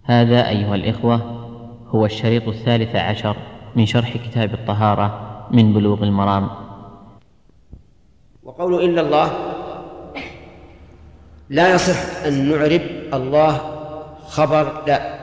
هذا أيها الإخوة هو الشريط 13 من شرح كتاب الطهارة من بلوغ المرام. وقول إلا الله لا يصح أن نعرب الله خبر، لا،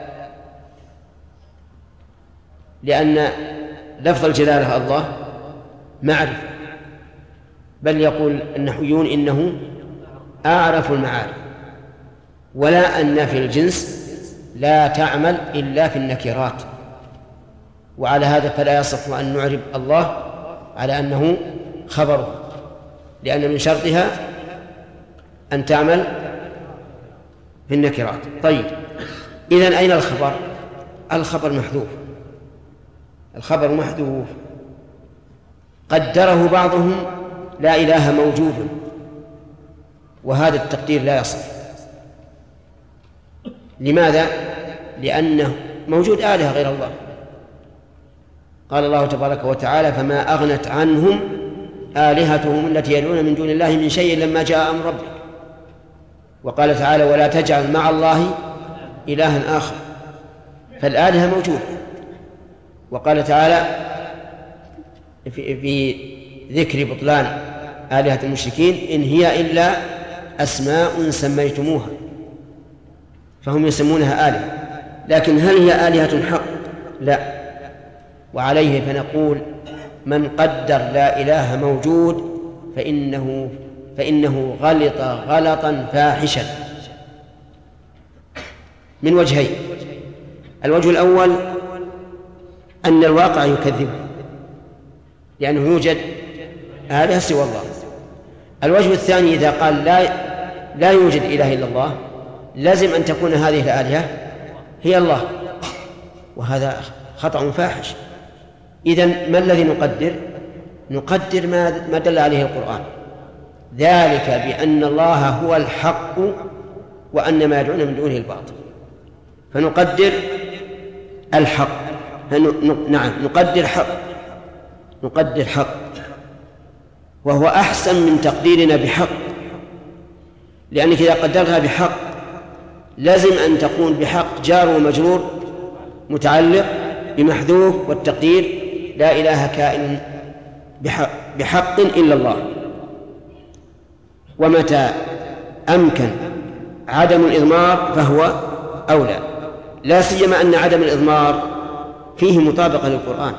لأن لفظ الجلالة الله معرفة، بل يقول النحويون إنه أعرف المعارف، ولا أن في الجنس لا تعمل إلا في النكرات، وعلى هذا فلا يصح أن نعرب الله على أنه خبره، لأن من شرطها أن تعمل في النكرات. طيب، إذن أين الخبر؟ الخبر محذوف، الخبر محذوف. قدره بعضهم لا إله موجود، وهذا التقدير لا يصح. لماذا؟ لأنه موجود آلهة غير الله. قال الله تبارك وتعالى: فما أغنت عنهم آلهتهم التي يدعون من دون الله من شيء لما جاء أمر ربك. وقال تعالى: ولا تجعل مع الله إلها آخر. فالآلهة موجودة. وقال تعالى في ذكر بطلان آلهة المشركين: إن هي إلا أسماء سميتموها، فهم يسمونها آلهة، لكن هل هي آلهة حق؟ لا. وعليه فنقول: من قدر لا إله موجود فإنه غلط غلطا فاحشا من وجهين. الوجه الأول أن الواقع يكذبه، لأنه يوجد آلهة سوى الله. الوجه الثاني إذا قال لا يوجد إله إلا الله، لازم أن تكون هذه الآلهة هي الله، وهذا خطأ فاحش. إذن ما الذي نقدر؟ نقدر ما دل عليه القرآن، ذلك بأن الله هو الحق وأن ما يدعون من دونه الباطل. فنقدر الحق، نعم، نقدر حق، وهو أحسن من تقديرنا بحق، لأنك إذا قدرتها بحق لازم أن تكون بحق جار ومجرور متعلق بمحذوف، والتقدير لا إله كائن بحق إلا الله. ومتى أمكن عدم الإضمار فهو أولى، لا سيما أن عدم الإضمار فيه مطابقة للقرآن،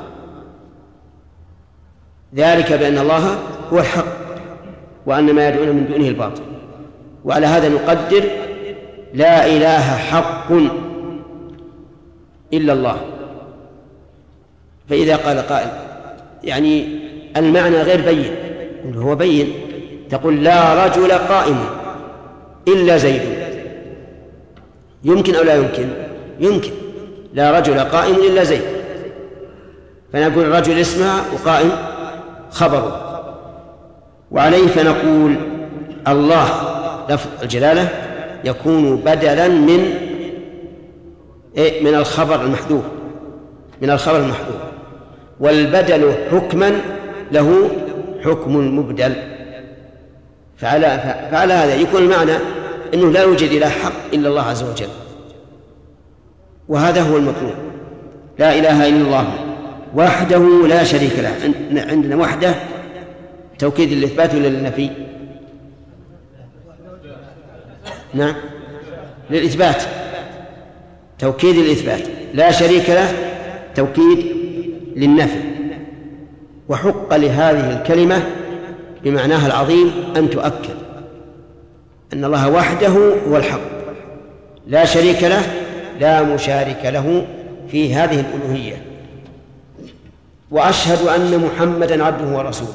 ذلك بأن الله هو الحق وأن ما يدعون من دونه الباطل. وعلى هذا نقدر لا إله حق إلا الله. فإذا قال قائل يعني المعنى غير بين، هو بين، تقول: لا رجل قائم إلا زيد. يمكن أو لا يمكن؟ يمكن. لا رجل قائم إلا زيد، فنقول الرجل اسمها وقائم خبره. وعليه فنقول الله لفظ الجلالة يكون بدلا من الخبر المحذوف، والبدل حكما له حكم المبدل. فعلى هذا يكون المعنى أنه لا يوجد إله حق إلا الله عز وجل، وهذا هو المطلوب. لا إله إلا الله وحده لا شريك له. عندنا وحده توكيد للإثبات ولا للنفي؟ نعم، للإثبات، توكيد للإثبات. لا شريك له توكيد للنفي. وحق لهذه الكلمة بمعناها العظيم أن تؤكد أن الله وحده هو الحق، لا شريك له، لا مشارك له في هذه الألوهية. وأشهد أن محمدًا عبده ورسوله.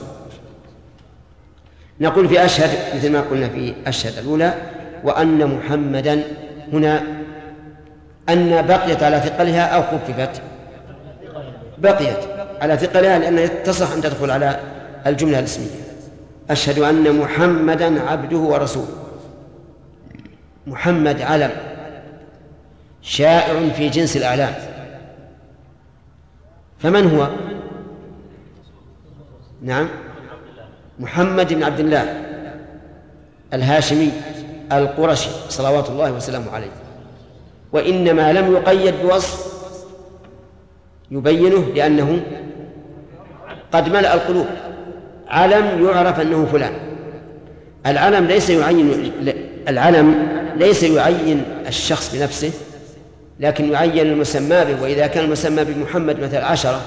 نقول في أشهد مثل ما قلنا في أشهد الأولى، وأن محمدًا هنا أن بقيت على ثقلها أو خففت؟ بقيت على ثقلها، لأنها تصح أن تدخل على الجملة الاسمية. أشهد أن محمدًا عبده ورسوله. محمد علم شائع في جنس الأعلام، فمن هو؟ نعم، محمد بن عبد الله الهاشمي القرشي صلوات الله وسلامه عليه. وإنما لم يقيد بوصف يبينه لأنه قد ملأ القلوب. علم يعرف أنه فلان. العلم ليس يعين الشخص بنفسه، لكن يعين المسمى به. وإذا كان المسمى بمحمد مثل 10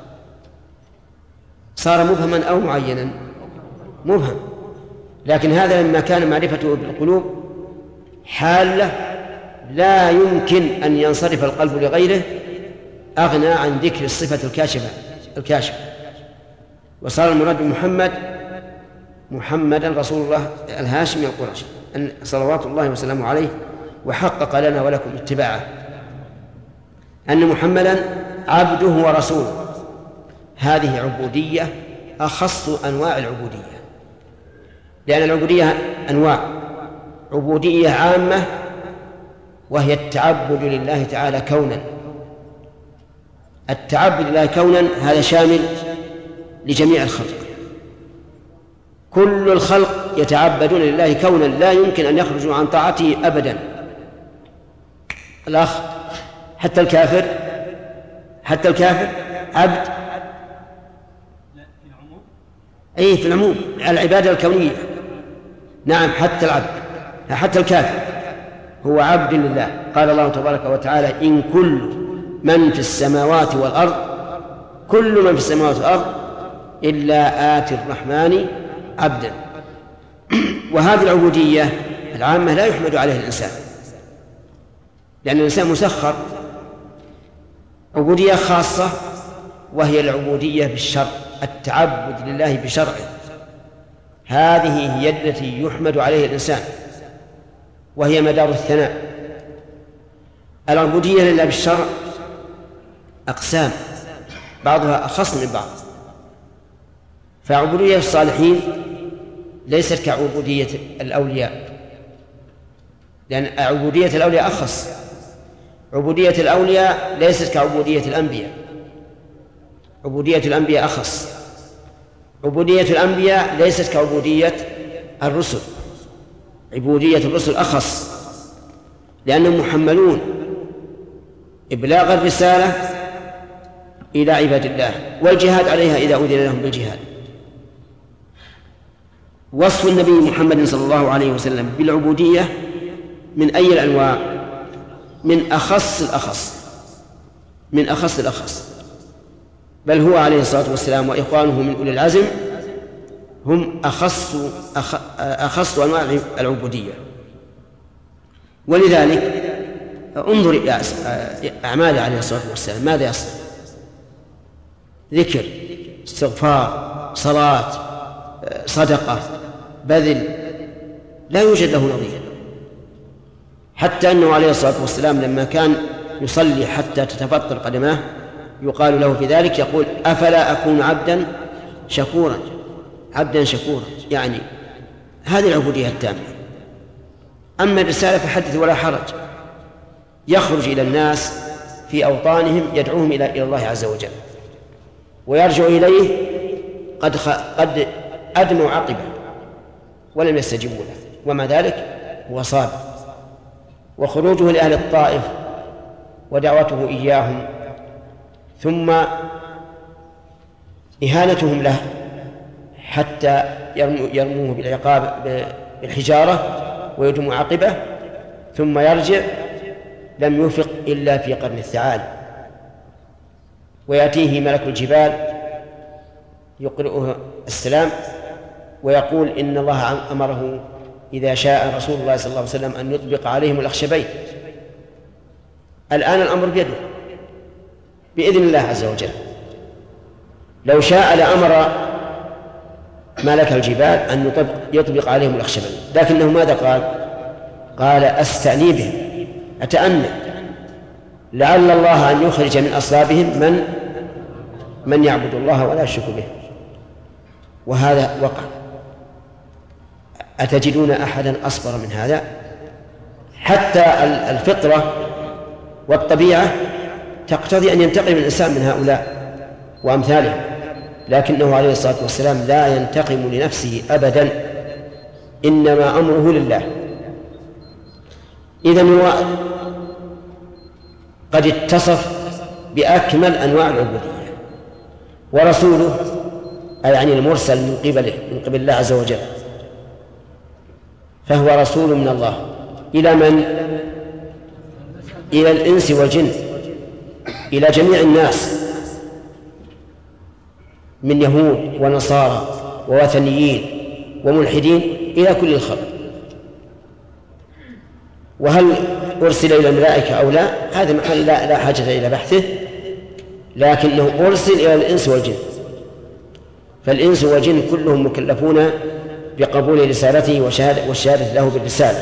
صار مبهما أو معينا؟ مبهم. لكن هذا لما كان معرفته بالقلوب حالة لا يمكن أن ينصرف القلب لغيره، أغنى عن ذكر الصفة الكاشفة. وصار المراد بمحمد محمدا رسول الله الهاشمي القرشي صلوات الله وسلامه عليه، وحقق لنا ولكم اتباعه أن محمدا عبده ورسوله. هذه عبودية أخص أنواع العبودية، لأن العبودية أنواع: عبودية عامة وهي التعبد لله تعالى كونا. التعبد لله كونا هذا شامل لجميع الخلق، كل الخلق يتعبدون لله كونا، لا يمكن أن يخرجوا عن طاعته أبدا. الأخ حتى الكافر عبد. أي في العموم العبادة الكونية. نعم، حتى العبد، حتى الكافر هو عبد لله. قال الله تبارك وتعالى: إن كل من في السماوات والأرض، كل من في السماوات والأرض إلا آتي الرحمن عبدا. وهذه العبودية العامة لا يحمد عليها الإنسان، لأن الإنسان مسخر. عبودية خاصة وهي العبودية بالشرع، التعبد لله بشرعه، هذه هي التي يحمد عليها الإنسان وهي مدار الثناء. العبودية لله بالشرع أقسام، بعضها أخص من بعض. فعبودية الصالحين ليست كعبودية الأولياء، لأن عبودية الأولياء أخص. عبودية الأولياء ليست كعبودية الأنبياء، عبودية الأنبياء أخص. عبودية الأنبياء ليست كعبودية الرسل، عبودية الرسل أخص، لأنهم محملون إبلاغ الرسالة إلى عباد الله والجهاد عليها إذا أذن لهم بالجهاد. وصف النبي محمد صلى الله عليه وسلم بالعبودية من أي الأنواع؟ من أخص الأخص، بل هو عليه الصلاة والسلام وإخوانه من أولي العزم هم أخص أنواع العبودية. ولذلك انظر إلى أعماله عليه الصلاة والسلام، ماذا يصنع؟ ذكر، استغفار، صلاة، صدقة، بذل، لا يوجد له نظير. حتى أنه عليه الصلاة والسلام لما كان يصلي حتى تتفطر قدماه يقال له في ذلك يقول: أفلا أكون عبدا شكورا. يعني هذه العبودية التامة. أما الرسالة فحدث ولا حرج، يخرج إلى الناس في أوطانهم يدعوهم إلى الله عز وجل، ويرجع إليه قد أدموا عقبه ولم يستجيبوا له، وما ذلك هو صابر. وخروجه لأهل الطائف ودعوته إياهم ثم إهانتهم له حتى يرموه بالعقاب بالحجارة ويدموا عقبه ثم يرجع، لم يفق إلا في قرن الثعالب، ويأتيه ملك الجبال يقرئه السلام ويقول: إن الله أمره إذا شاء رسول الله صلى الله عليه وسلم أن يطبق عليهم الأخشبين. الآن الأمر بيده بإذن الله عز وجل. لو شاء لأمر ملك الجبال أن يطبق عليهم الأخشبين، لكنه ماذا قال: أستأني بهم، أتأنى، لعل الله أن يخرج من أصلابهم من يعبد الله ولا يشرك به. وهذا وقع. أتجدون أحدا أصبر من هذا؟ حتى الفطرة والطبيعة تقتضي أن ينتقم الإنسان من هؤلاء وأمثالهم، لكنه عليه الصلاة والسلام لا ينتقم لنفسه أبدا، إنما أمره لله. إذن هو قد اتصف بأكمل أنواع العبودية. ورسوله أي يعني المرسل من قبل الله عز وجل، فهو رسول من الله إلى من؟ إلى الإنس والجن، إلى جميع الناس من يهود ونصارى ووثنيين وملحدين إلى كل الخلق. وهل أرسل إلى الملائكة أو لا؟ هذا محل لا حاجة إلى بحثه، لكنه أرسل إلى الإنس والجن، فالإنس والجن كلهم مكلفون بقبول رسالته والشهادة له بالرسالة.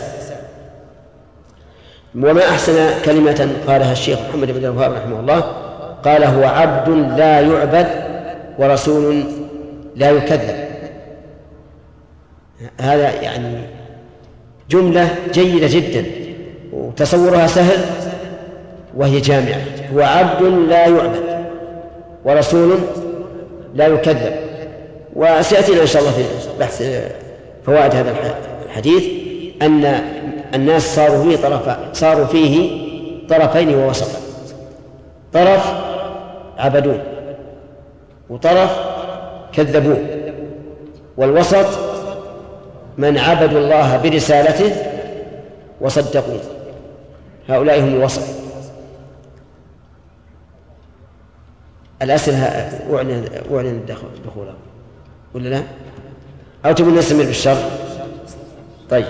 وما أحسن كلمة قالها الشيخ محمد بن الوهاب رحمه الله، قال: هو عبد لا يعبد ورسول لا يكذب. هذا يعني جملة جيدة جدا وتصورها سهل وهي جامعة. هو عبد لا يعبد ورسول لا يكذب. وسيأتينا إن شاء الله في بحث فوائد هذا الحديث أن الناس صاروا فيه طرفين ووسطا: طرف عبدون وطرف كذبون، والوسط من عبدوا الله برسالته وصدقوه، هؤلاء هم الوسط. الأسئلة أعلن دخوله ولا لا؟ أو تبون نستمر بالشر؟ طيب.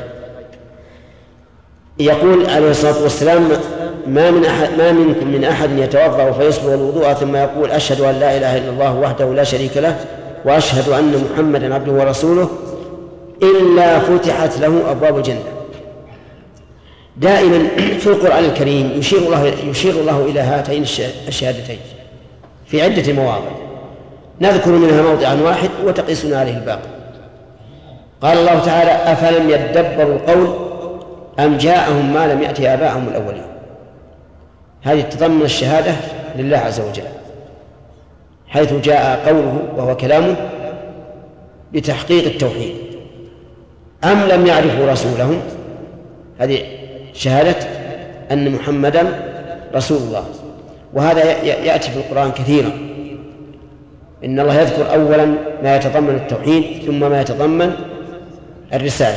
يقول عليه الصلاة والسلام: ما منكم من أحد يتوضأ فيصبغ الوضوء ثم يقول: أشهد أن لا إله إلا الله وحده لا شريك له وأشهد أن محمدا عبده ورسوله إلا فتحت له أبواب الجنة. دائما في القرآن الكريم يشير الله إلى هاتين الشهادتين في عدة مواضع، نذكر منها موضعا واحد وتقيسون عليه الباقي. قال الله تعالى: أفلم يدبروا القول أم جاءهم ما لم يأتي آباءهم الأولين. هذه تضمن الشهادة لله عز وجل، حيث جاء قوله وهو كلامه بتحقيق التوحيد. أم لم يعرفوا رسولهم، هذه شهادة أن محمدا رسول الله. وهذا يأتي في القرآن كثيرا، إن الله يذكر أولا ما يتضمن التوحيد ثم ما يتضمن الرسالة.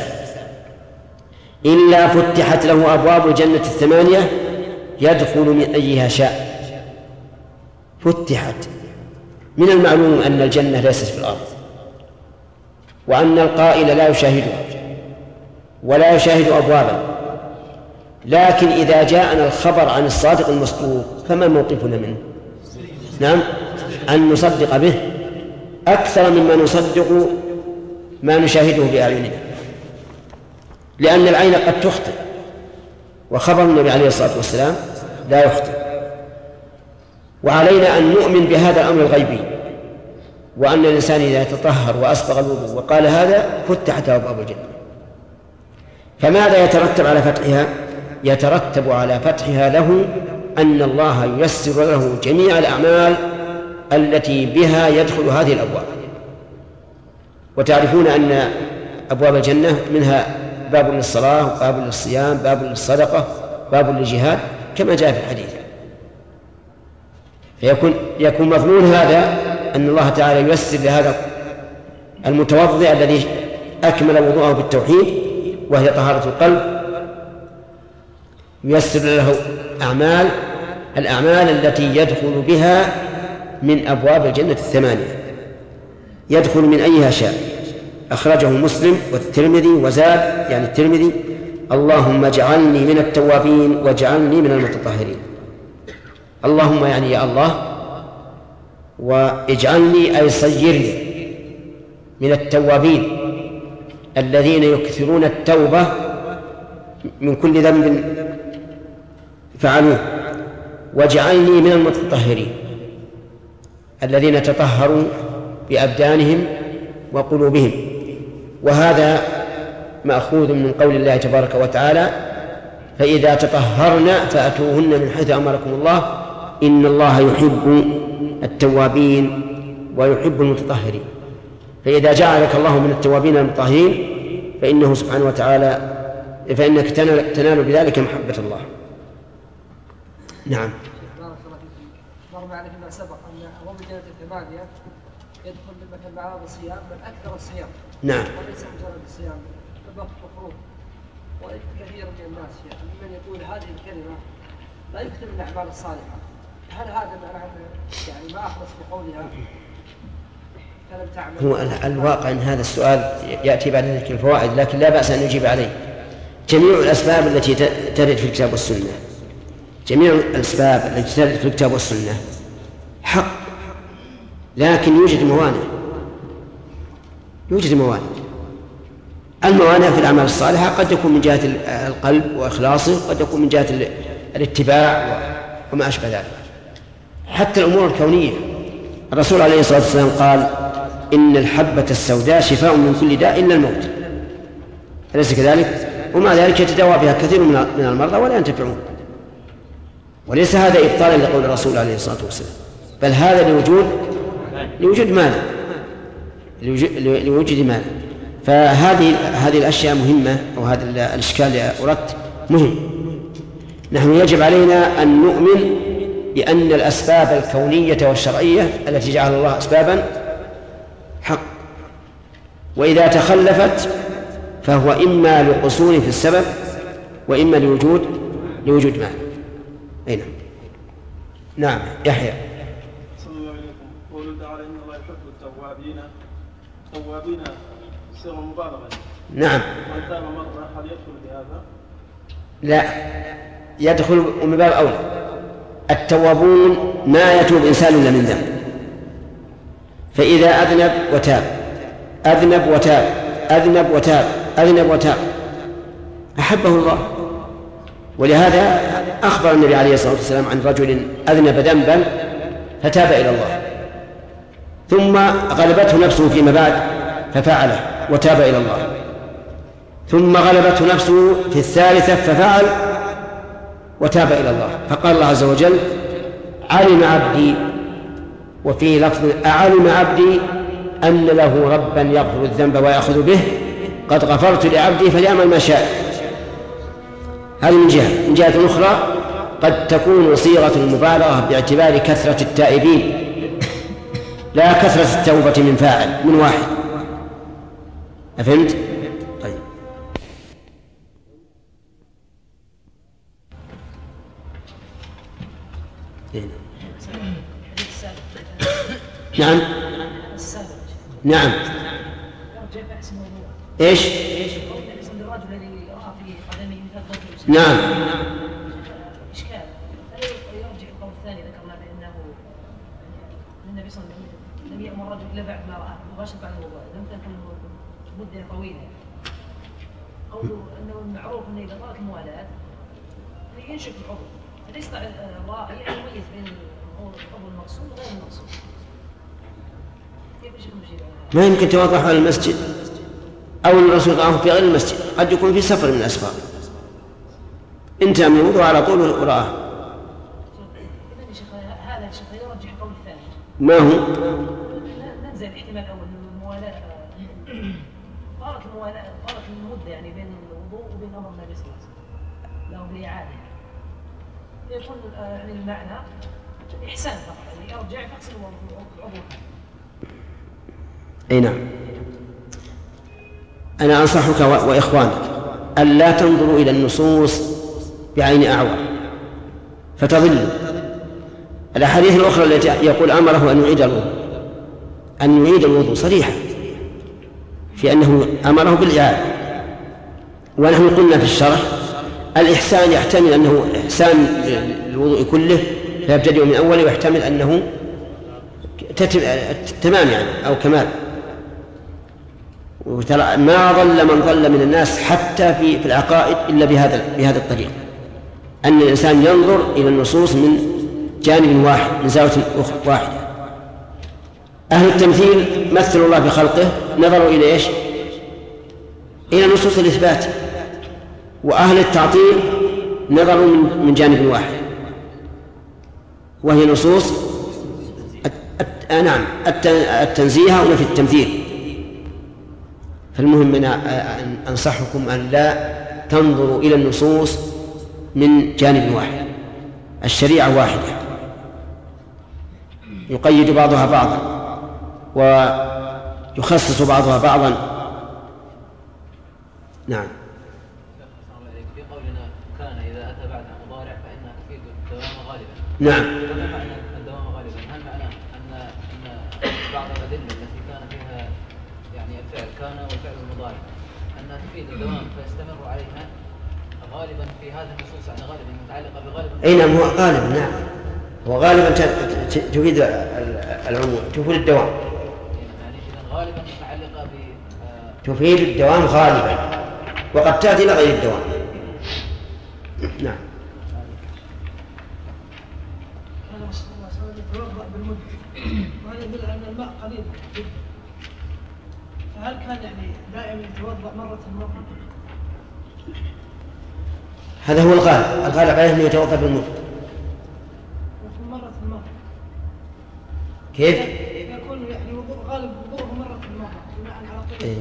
إلا فتحت له أبواب الجنة 8 يدخل من أيها شاء. فتحت. من المعلوم أن الجنة ليست في الأرض، وأن القائل لا يشاهدها ولا يشاهد أبوابا، لكن إذا جاءنا الخبر عن الصادق المصدوق فما موقفنا منه؟ نعم، أن نصدق به أكثر مما نصدق ما نشاهده بأعيننا، لأن العين قد تخطئ، وخبر النبي عليه الصلاة والسلام لا يخطئ. وعلينا أن نؤمن بهذا الأمر الغيبي، وأن الإنسان إذا تطهر وأسبغ الوضوء وقال هذا فتحت أبواب الجنة. فماذا يترتب على فتحها؟ يترتب على فتحها له أن الله ييسر له جميع الأعمال التي بها يدخل هذه الأبواب. وتعرفون أن أبواب الجنة منها باب للصلاة، باب للصيام، باب للصدقة، باب للجهاد، كما جاء في الحديث. فيكون مضمون هذا أن الله تعالى ييسر لهذا المتوضئ الذي أكمل وضوءه بالتوحيد وهي طهارة القلب، ييسر له الأعمال التي يدخل بها من أبواب الجنة 8، يدخل من أيها شاء. أخرجه مسلم والترمذي وزاد يعني الترمذي: اللهم اجعلني من التوابين واجعلني من المتطهرين. اللهم يعني يا الله، واجعلني أي صيرني من التوابين الذين يكثرون التوبة من كل ذنب فعلوه، واجعلني من المتطهرين الذين تطهروا بأبدانهم وقلوبهم. وهذا مأخوذ من قول الله تبارك وتعالى: فإذا تطهرن فأتوهن من حيث أمركم الله إن الله يحب التوابين ويحب المتطهرين. فإذا جعلك الله من التوابين المتطهرين فإنه سبحانه وتعالى فإنك تنال بذلك محبة الله. نعم. بارك الله فيكم. مر معنا فيما سبق أن رمي جنة الثمانية يدخل مثل بعض الصيام بل أكثر الصيام. نعم. وليس مجرد الصيام بل مفروض. وكثير من الناس يعني من يقول هذه الكلمة لا يكتب الأعمال الصالحة. هل هذا معناه يعني ما أخلص بقولها فلم تعمل؟ هو الواقع أن هذا السؤال يأتي بعد ذلك الفوائد، لكن لا بأس أن نجيب عليه. جميع الأسباب التي ترد في الكتاب والسنة، جميع الأسباب التي ترد في الكتاب والسنة حق، لكن يوجد موانع. الموانع في الأعمال الصالحة قد يكون من جهة القلب وإخلاصه، قد يكون من جهة الاتباع وما أشبه ذلك. حتى الأمور الكونية، الرسول عليه الصلاة والسلام قال إن الحبة السوداء شفاء من كل داء إلا الموت، أليس كذلك؟ ومع ذلك يتداوى بها كثير من المرضى ولا ينتفعون. وليس هذا إبطالا لقول الرسول عليه الصلاة والسلام، بل هذا لوجود مانع. فهذه الأشياء مهمة، وهذا الإشكال اللي أردت مهم. نحن يجب علينا أن نؤمن بأن الأسباب الكونية والشرعية التي جعل الله أسبابا حق، وإذا تخلفت فهو إما لقصور في السبب وإما لوجود مانع. أين؟ نعم. يحيى. صلى الله عليكم. قوله تعالى إن الله يحب التوابين صيغة مبالغة. نعم. من تاب مرة هل يدخل بهذا؟ لا، يدخل من باب أولى. التوابون ما يتوب إنسان إلا من ذنب، فإذا أذنب وتاب أحبه الله. ولهذا أخبر النبي عليه الصلاة والسلام عن رجل أذنب ذنبا فتاب إلى الله، ثم غلبته نفسه فيما بعد ففعله وتاب إلى الله، ثم غلبته نفسه في الثالثة ففعل وتاب إلى الله. فقال الله عز وجل علم عبدي، وفي لفظ أعلم عبدي أن له ربا يغفر الذنب ويأخذ به، قد غفرت لعبدي فليعمل ما شاء. هذه من جهة أخرى قد تكون صيغة المبالغة باعتبار كثرة التائبين لا كثرة التوبة من فاعل من واحد. أفهمت؟ طيب. نعم. نعم. ايش؟ نعم. إشكال. هل يرجع القول الثاني ذكرنا بأنه النبي صلى الله عليه وسلم لم يأمر الرجل إلا بعد ما رأى مباشرة بعد الوضوء، لم تكن مدة طويلة. قوله أنه المعروف أنه إذا طالت الموالاة ينشف العضو، فليس الراعي أن يميز بين العضو المقصود وغير المقصود. ما يمكن توضح على المسجد أو الرسول رآه في غير المسجد، قد يكون في سفر من الأسفار انتهى من الوضوء على طول ورآه. هذا الشيخ يرجح القول الثاني. ما هو؟ ننزل الاحتمال الأول الموالاة طالت المدة يعني بين الوضوء وبين أمر النبي صلى الله عليه وسلم له بالإعادة، يكون يعني المعنى إحسان فقط، يعني يرجع فقط العضو. أي نعم. أنا أنصحك وإخوانك أن لا تنظروا إلى النصوص بعين أعور فتضلوا. الأحاديث الأخرى التي يقول أمره أن يعيد الوضوء صريحة في أنه أمره بالإعادة. ونحن قلنا في الشرح الإحسان يحتمل أنه إحسان الوضوء كله فيبتدئ من أوله، ويحتمل أنه تمام يعني أو كمال. وترى ما ضل من ضل من الناس حتى في العقائد إلا بهذا الطريق، أن الإنسان ينظر إلى النصوص من جانب واحد، من زاوية واحدة. أهل التمثيل مثلوا الله بخلقه، نظروا إلى إيش؟ إلى نصوص الإثبات. وأهل التعطيل نظروا من جانب واحد، وهي نصوص التنزيه ونفي التمثيل. فالمهم أن أنصحكم أن لا تنظروا إلى النصوص من جانب واحد، الشريعة واحدة يقيد بعضها بعضا ويخصص بعضها بعضا. نعم. في قولنا كان إذا أتى بعد مضارع فإنها تفيد الدوام غالبا. نعم. فما معنى الدوام غالبا؟ هل معناه أن بعض الأدلة التي كان فيها يعني الفعل كان والفعل المضارع أنها تفيد الدوام فيستمر عليها غالبا في هذا النصوص، يعني غالبا متعلقة بغالبا؟ أي نعم، هو غالبا. نعم، هو غالبا تفيد العموم، تفيد الدوام. يعني إذا غالبا متعلقة تفيد الدوام غالبا، وقد تأتي لغير الدوام. نعم. هذا يتوضأ بالمد، وهذا يدل على أن الماء قليل جدا. فهل كان يعني دائما يتوضأ مرة؟ هذا هو الغالب. الغالب عليه أنه يتوضأ بالمد. وفي مرة كيف؟ يكون يعني غالب وضوءه مرة بناء على طول.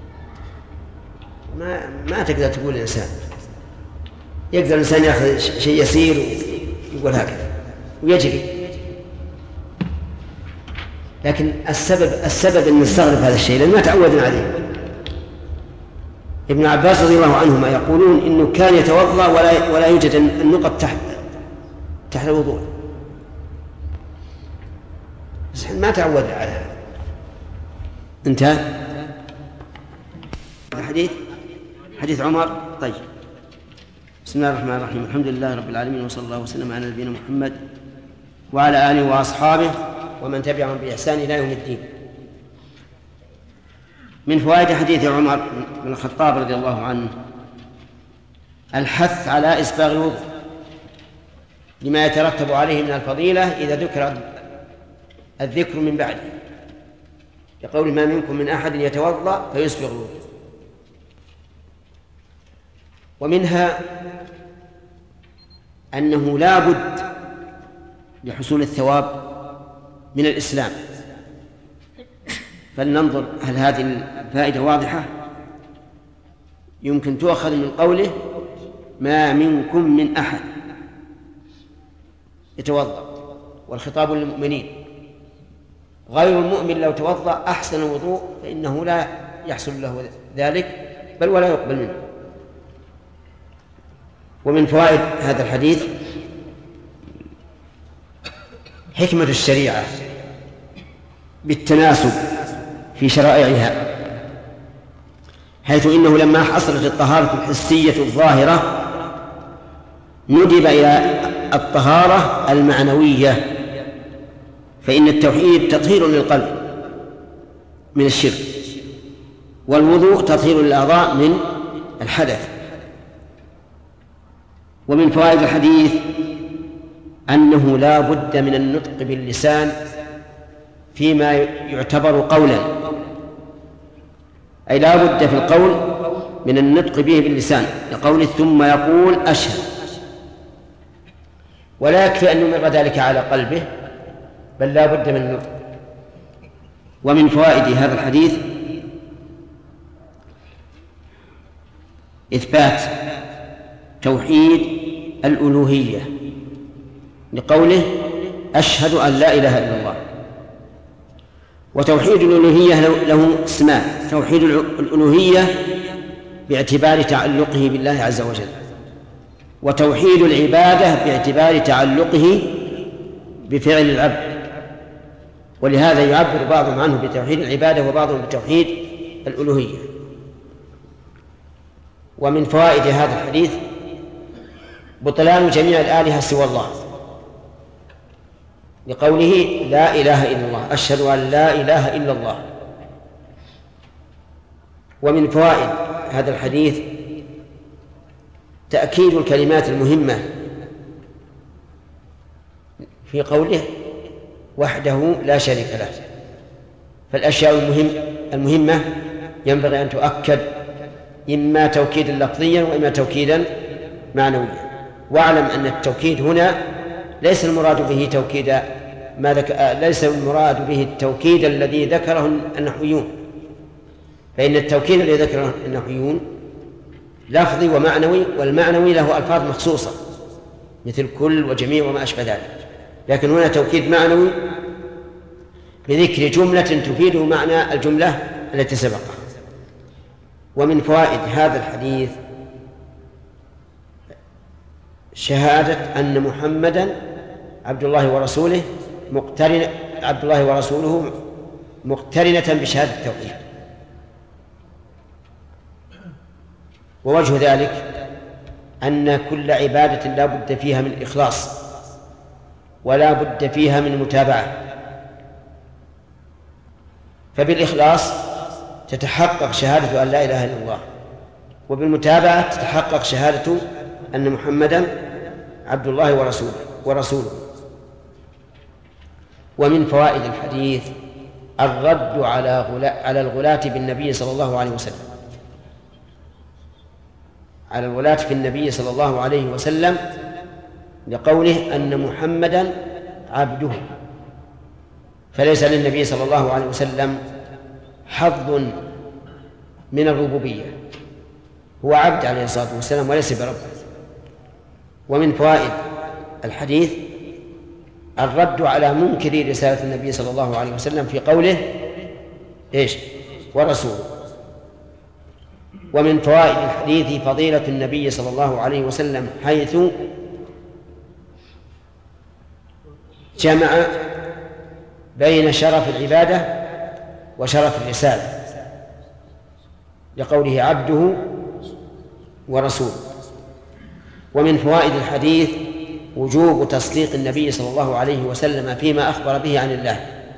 ما تقدر تقول الإنسان. يقدر الإنسان يأخذ شيء يسير ويقول هكذا ويجري، لكن السبب أن نستغرب هذا الشيء لأن ما تعودنا عليه. ابن عباس رضي الله عنهما يقولون إنه كان يتوضأ ولا يوجد النقط تحت الوضوء، بس ما تعودنا على هذا. انتهى حديث عمر. طيب، بسم الله الرحمن الرحيم. الحمد لله رب العالمين، وصلى الله وسلم على نبينا محمد وعلى آله وأصحابه ومن تبعهم بإحسان إلى يوم الدين. من فوائد حديث عمر بن الخطاب رضي الله عنه الحث على إسباغ الوضوء لما يترتب عليه من الفضيلة إذا ذكر الذكر من بعده، يقول ما منكم من أحد يتوضأ فيسبغ الوضوء. ومنها أنه لا بد لحصول الثواب من الإسلام. فلننظر هل هذه الفائدة واضحة. يمكن تؤخذ من قوله ما منكم من أحد يتوضأ، والخطاب للمؤمنين. غير المؤمن لو توضأ أحسن الوضوء فإنه لا يحصل له ذلك بل ولا يقبل منه. ومن فوائد هذا الحديث حكمة الشريعة بالتناسب في شرائعها، حيث إنه لما حصلت الطهارة الحسية الظاهرة ندب إلى الطهارة المعنوية، فإن التوحيد تطهير للقلب من الشرك، والوضوء تطهير للأعضاء من الحدث. ومن فوائد الحديث أنه لا بد من النطق باللسان فيما يعتبر قولا، أي لا بد في القول من النطق به باللسان، لقوله ثم يقول أشهد، ولا يكفي أن يمر ذلك على قلبه بل لا بد من النطق. ومن فوائد هذا الحديث إثبات توحيد الألوهية لقوله أشهد أن لا إله إلا الله. وتوحيد الألوهية له اسمان: توحيد الألوهية باعتبار تعلقه بالله عز وجل، وتوحيد العبادة باعتبار تعلقه بفعل العبد، ولهذا يعبر بعضهم عنه بتوحيد العبادة وبعضهم بتوحيد الألوهية. ومن فوائد هذا الحديث بطلان جميع الآلهة سوى الله، لقوله لا إله إلا الله، أشهد أن لا إله إلا الله. ومن فوائد هذا الحديث تأكيد الكلمات المهمة في قوله وحده لا شريك له. فالأشياء المهمة ينبغي أن تؤكد إما توكيدا لفظيا وإما توكيدا معنويا. واعلم أن التوكيد هنا ليس المراد به ليس المراد به التوكيد الذي ذكره النحويون، فإن التوكيد الذي ذكره النحويون لفظي ومعنوي، والمعنوي له ألفاظ مخصوصة مثل كل وجميع وما أشبه ذلك، لكن هنا توكيد معنوي بذكر جملة تفيد معنى الجملة التي سبقها. ومن فوائد هذا الحديث شهادة أن محمدا عبد الله ورسوله مقترنة بشهادة التوحيد. ووجه ذلك أن كل عبادة لا بد فيها من إخلاص ولا بد فيها من متابعة، فبالإخلاص تتحقق شهادة أن لا إله إلا الله، وبالمتابعة تتحقق شهادة أن محمدا عبد الله ورسوله. ومن فوائد الحديث الرد على الغلاة بالنبي صلى الله عليه وسلم، على الولاة في النبي صلى الله عليه وسلم، لقوله أن محمدا عبده، فليس للنبي صلى الله عليه وسلم حظ من الربوبية، هو عبد عليه الصلاة والسلام وليس برب. ومن فوائد الحديث الرد على منكر رسالة النبي صلى الله عليه وسلم في قوله ورسوله. ومن فوائد الحديث فضيلة النبي صلى الله عليه وسلم حيث جمع بين شرف العبادة وشرف الرسالة، لقوله عبده ورسوله. ومن فوائد الحديث وجوب تصديق النبي صلى الله عليه وسلم فيما أخبر به عن الله،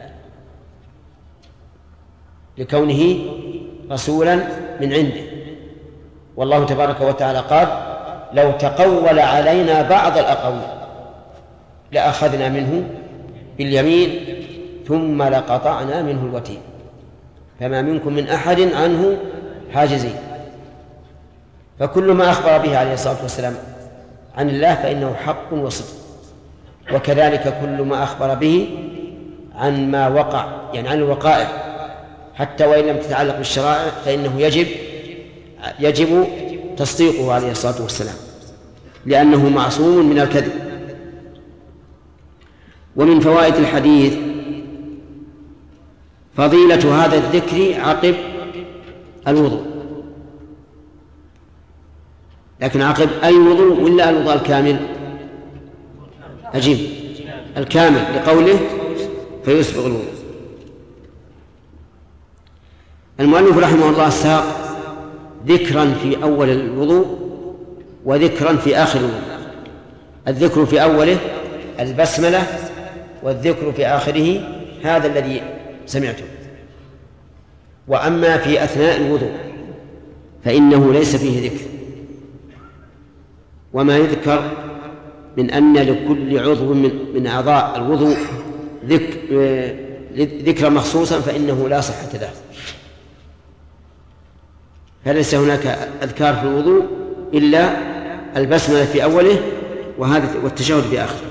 لكونه رسولا من عنده، والله تبارك وتعالى قال لو تقول علينا بعض الأقاويل لأخذنا منه باليمين ثم لقطعنا منه الوتين فما منكم من أحد عنه حاجزين. فكل ما أخبر به عليه الصلاة والسلام عن الله فإنه حق وصدق، وكذلك كل ما أخبر به عن ما وقع، يعني عن الوقائع حتى وإن لم تتعلق بالشرائع فإنه يجب تصديقه عليه الصلاة والسلام، لأنه معصوم من الكذب. ومن فوائد الحديث فضيلة هذا الذكر عقب الوضوء، لكن عقب أي وضوء ولا الوضوء الكامل؟ أجيب الكامل، لقوله فيسبغ الوضوء. المؤلف رحمه الله ساق ذكرا في أول الوضوء وذكرا في آخر الوضوء. الذكر في أوله البسملة، والذكر في آخره هذا الذي سمعته. وأما في أثناء الوضوء فإنه ليس فيه ذكر، وما يذكر من أن لكل عضو من أعضاء الوضوء ذكر مخصوصا فإنه لا صحة له، فليس هناك أذكار في الوضوء إلا البسملة في أوله والتشهد في آخره.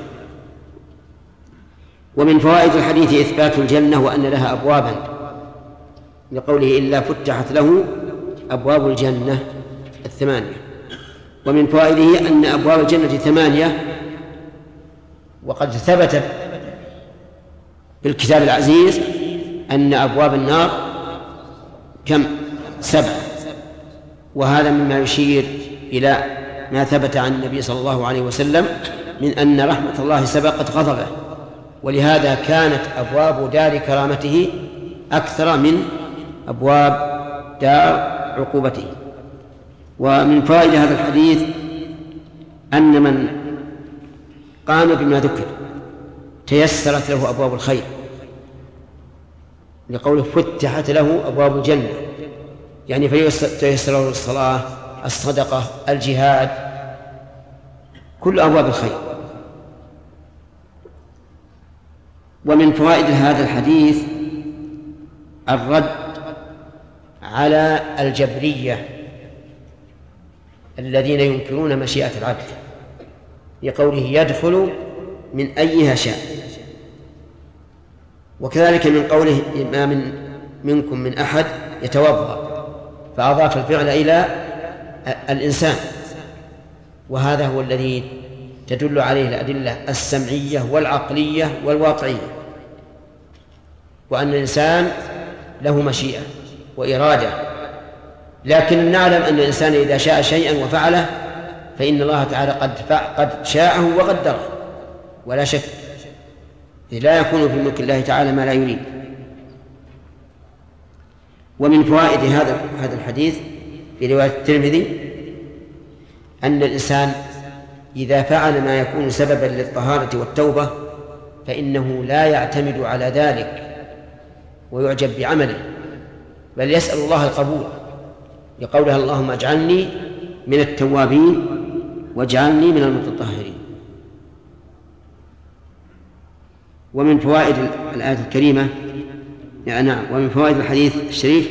ومن فوائد الحديث إثبات الجنة وأن لها أبوابا، لقوله إلا فتحت له أبواب الجنة 8. ومن فوائده أن أبواب الجنة 8، وقد ثبت بالكتاب العزيز أن أبواب النار كم؟ 7. وهذا مما يشير إلى ما ثبت عن النبي صلى الله عليه وسلم من أن رحمة الله سبقت غضبه، ولهذا كانت أبواب دار كرامته أكثر من أبواب دار عقوبته. ومن فائدة هذا الحديث أن من قام بما ذكر تيسرت له أبواب الخير، لقوله فتحت له أبواب الجنة، يعني فييسر له الصلاة، الصدقة، الجهاد، كل أبواب الخير. ومن فوائد هذا الحديث الرد على الجبرية الذين ينكرون مشيئة العبد، لقوله يدخل من أيها شاء. وكذلك من قوله ما منكم من أحد يتوضأ، فأضاف الفعل إلى الإنسان، وهذا هو الذي تدل عليه الأدلة السمعية والعقلية والواقعية، وأن الإنسان له مشيئة وإرادة، لكن نعلم أن الإنسان إذا شاء شيئا وفعله فإن الله تعالى قد شاءه وقدره، ولا شك لا يكون في ملك الله تعالى ما لا يريد. ومن فوائد هذا الحديث في رواية الترمذي أن الإنسان إذا فعل ما يكون سببا للطهارة والتوبة فإنه لا يعتمد على ذلك ويعجب بعمله، بل يسأل الله القبول، لقولها اللهم اجعلني من التوابين واجعلني من المتطهرين. ومن فوائد الآية الكريمة ومن فوائد الحديث الشريف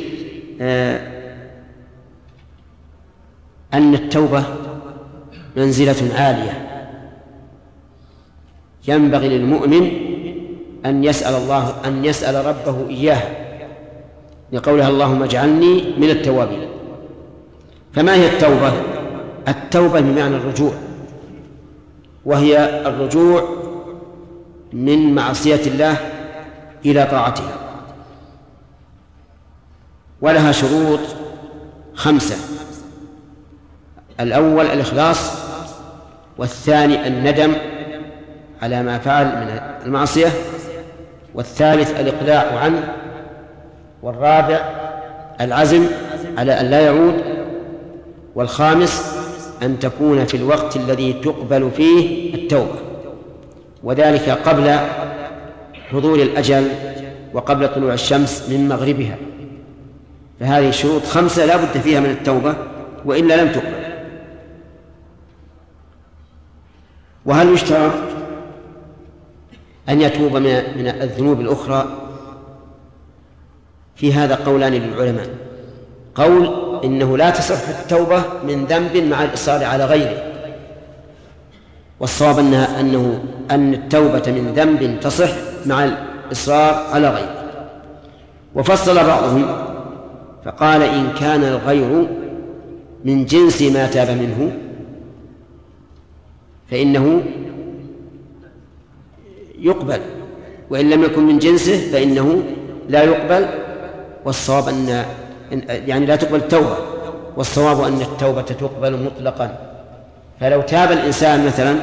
أن التوبة منزلة عالية، ينبغي للمؤمن أن يسأل ربه إياها، لقولها اللهم اجعلني من التوابين. فما هي التوبة؟ التوبة بمعنى الرجوع، وهي الرجوع من معصية الله إلى طاعته، ولها شروط 5: الأول الإخلاص، والثاني الندم على ما فعل من المعصية، والثالث الإقلاع عنه، والرابع العزم على أن لا يعود، والخامس أن تكون في الوقت الذي تقبل فيه التوبة، وذلك قبل حضور الأجل وقبل طلوع الشمس من مغربها. فهذه الشروط 5 لا بد فيها من التوبة، وإلا لم تقبل. وهل يشترط أن يتوب من الذنوب الأخرى؟ في هذا قولان للعلماء: قول إنه لا تصح التوبة من ذنب مع الإصرار على غيره، والصواب أن التوبة من ذنب تصح مع الإصرار على غيره. وفصل بعضهم فقال إن كان الغير من جنس ما تاب منه فإنه يقبل، وإن لم يكن من جنسه فإنه لا يقبل. والصواب يعني لا تقبل التوبة، والصواب أن التوبة تقبل مطلقا. فلو تاب الإنسان مثلا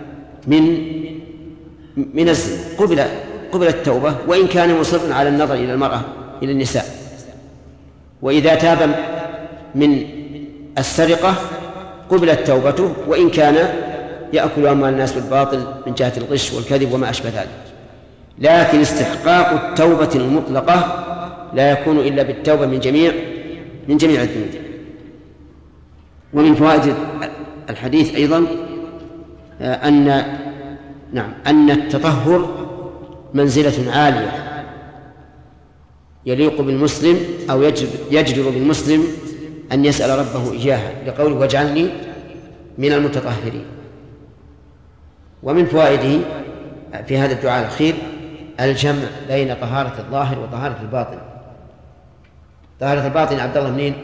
من الزنا قبل التوبة، وإن كان مصرا على النظر إلى المرأة إلى النساء. وإذا تاب من السرقة قبلت توبته، وإن كان يأكل أموال الناس بالباطل من جهة الغش والكذب وما أشبه ذلك. لكن استحقاق التوبة المطلقة لا يكون إلا بالتوبة من جميع الذنوب. ومن فوائد الحديث أيضا أن التطهر منزلة عالية يليق بالمسلم أو يجدر بالمسلم أن يسأل ربه إياها، لقوله واجعلني من المتطهرين. ومن فوائده في هذا الدعاء الأخير الجمع بين طهارة الظاهر وطهارة الباطن. طهارة الباطن عبد الله منين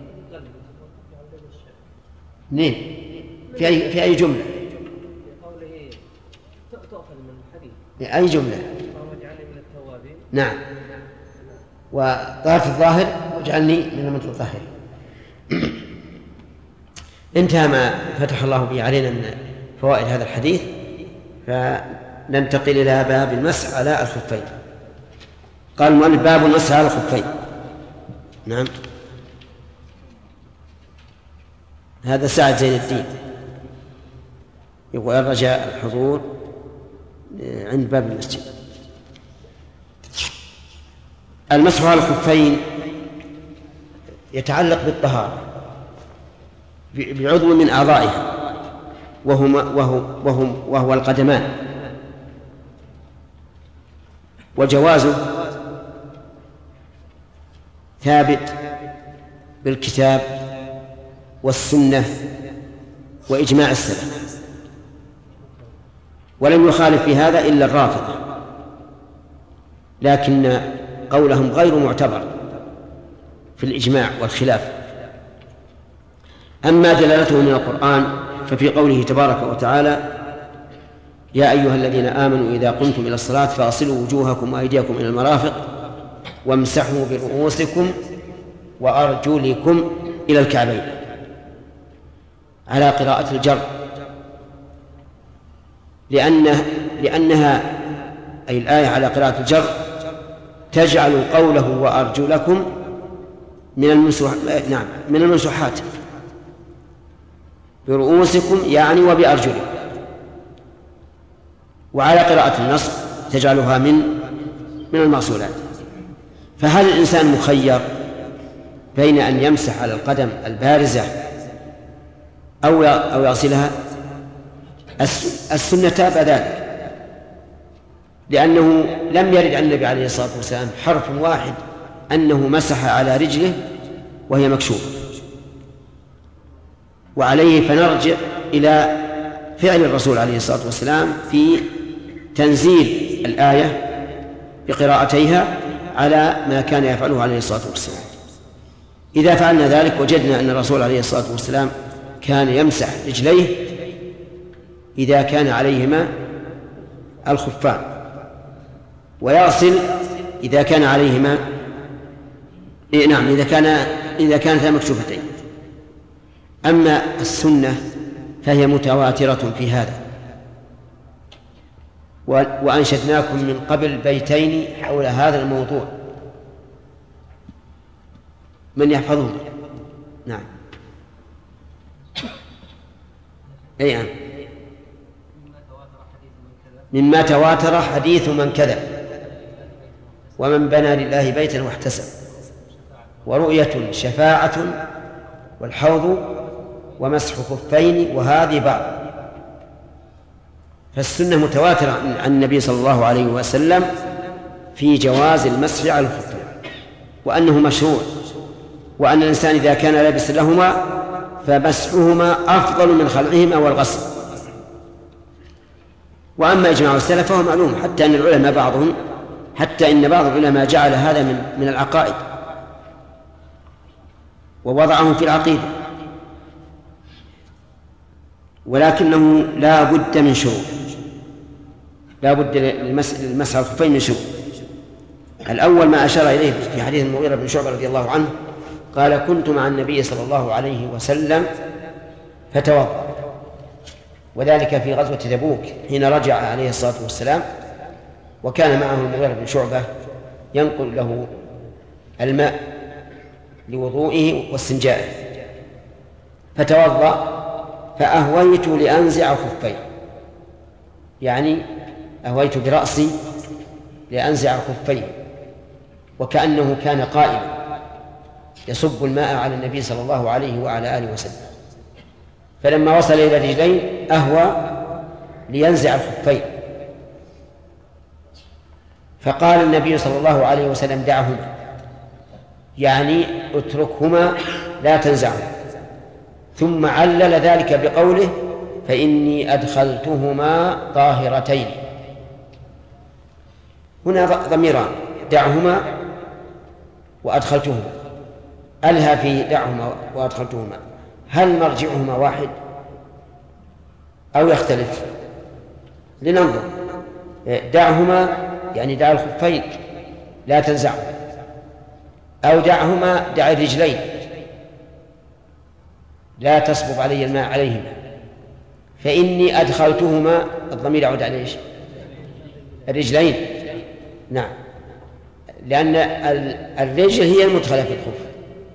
في أي جملة؟ قوله تؤخذ من الحديث أي جملة؟ واجعلني من التوابين. نعم. وطهارة الظاهر واجعلني من المتطهرين. انتهى ما فتح الله به علينا من فوائد هذا الحديث، فننتقل إلى باب المسح على الخفين. قال المؤلف باب المسح على الخفين. نعم، هذا سعد زين الدين يقول رجاء الحضور عند باب المسجد. المسح على الخفين يتعلق بالطهارة بعضو من أعضائها وهو القدمان، وجوازه ثابت بالكتاب والسنة وإجماع السلف، ولم يخالف في هذا إلا الرافضة، لكن قولهم غير معتبر في الإجماع والخلاف. أما دلالته من القرآن ففي قوله تبارك وتعالى يا أيها الذين آمنوا إذا قمتم إلى الصلاة فاغسلوا وجوهكم وأيديكم إلى المرافق وامسحوا برؤوسكم وأرجلكم إلى الكعبين، على قراءة الجر، لأنها أي الآية على قراءة الجر تجعل قوله وأرجلكم من الممسوحات برؤوسكم يعني وبأرجلكم، وعلى قراءة النصب تجعلها من المغسولات. فهل الإنسان مخير بين أن يمسح على القدم البارزة أو يغسلها؟ السنة تابع ذلك، لأنه لم يرد عن النبي عليه الصلاة والسلام حرف واحد أنه مسح على رجله وهي مكشوفة، وعليه فنرجع إلى فعل الرسول عليه الصلاة والسلام في تنزيل الآية بقراءتيها على ما كان يفعله عليه الصلاة والسلام. إذا فعلنا ذلك وجدنا أن الرسول عليه الصلاة والسلام كان يمسح رجليه إذا كان عليهما الخفان، ويغسل إذا كان عليهما إذا كانتا مكشوفتين. أما السنة فهي متواترة في هذا، وأنشدناكم من قبل بيتين حول هذا الموضوع، من يحفظهم؟ نعم. أي نعم. مما تواتر حديث من كذب ومن بنى لله بيتا واحتسب ورؤية شفاعة والحوض ومسح خفين وهذه بعض. فالسنة متواترة عن النبي صلى الله عليه وسلم في جواز المسح على الخفين، وأنه مشروع، وأن الإنسان إذا كان لابس لهما فمسحهما أفضل من خلعهما والغسل. وأما إجماع السلف فهو معلوم، حتى أن العلماء حتى إن بعض العلماء جعل هذا من العقائد ووضعه في العقيدة، ولكنه لا بد من شروط، لا بد للمسح على الخفين من شروط. الأول ما أشار إليه في حديث المغيرة بن شعبة رضي الله عنه قال: كنت مع النبي صلى الله عليه وسلم فتوضأ، وذلك في غزوة تبوك حين رجع عليه الصلاة والسلام، وكان معه المغيرة بن شعبة ينقل له الماء لوضوئه واستنجائه، فتوضأ فأهويت لأنزع خفين، يعني أهويت برأسي لأنزع خفين، وكأنه كان قائما يصب الماء على النبي صلى الله عليه وعلى آله وسلم. فلما وصل إلى الرجلين أهوى لينزع الخفين، فقال النبي صلى الله عليه وسلم: دعهما، يعني اتركهما لا تنزعهما. ثم علل ذلك بقوله: فإني أدخلتهما طاهرتين. هنا ضميران: دعهما وأدخلتهما. ألها في دعهما وأدخلتهما، هل مرجعهما واحد أو يختلف؟ لننظر. دعهما يعني دع الخفين لا تنزعهما، أو دعهما دع الرجلين لا تصبب علي الماء عليهما. فإني أدخلتهما، الضمير يعود على إيش؟ الرجلين. نعم، لأن الرجل هي المدخلة في الخف،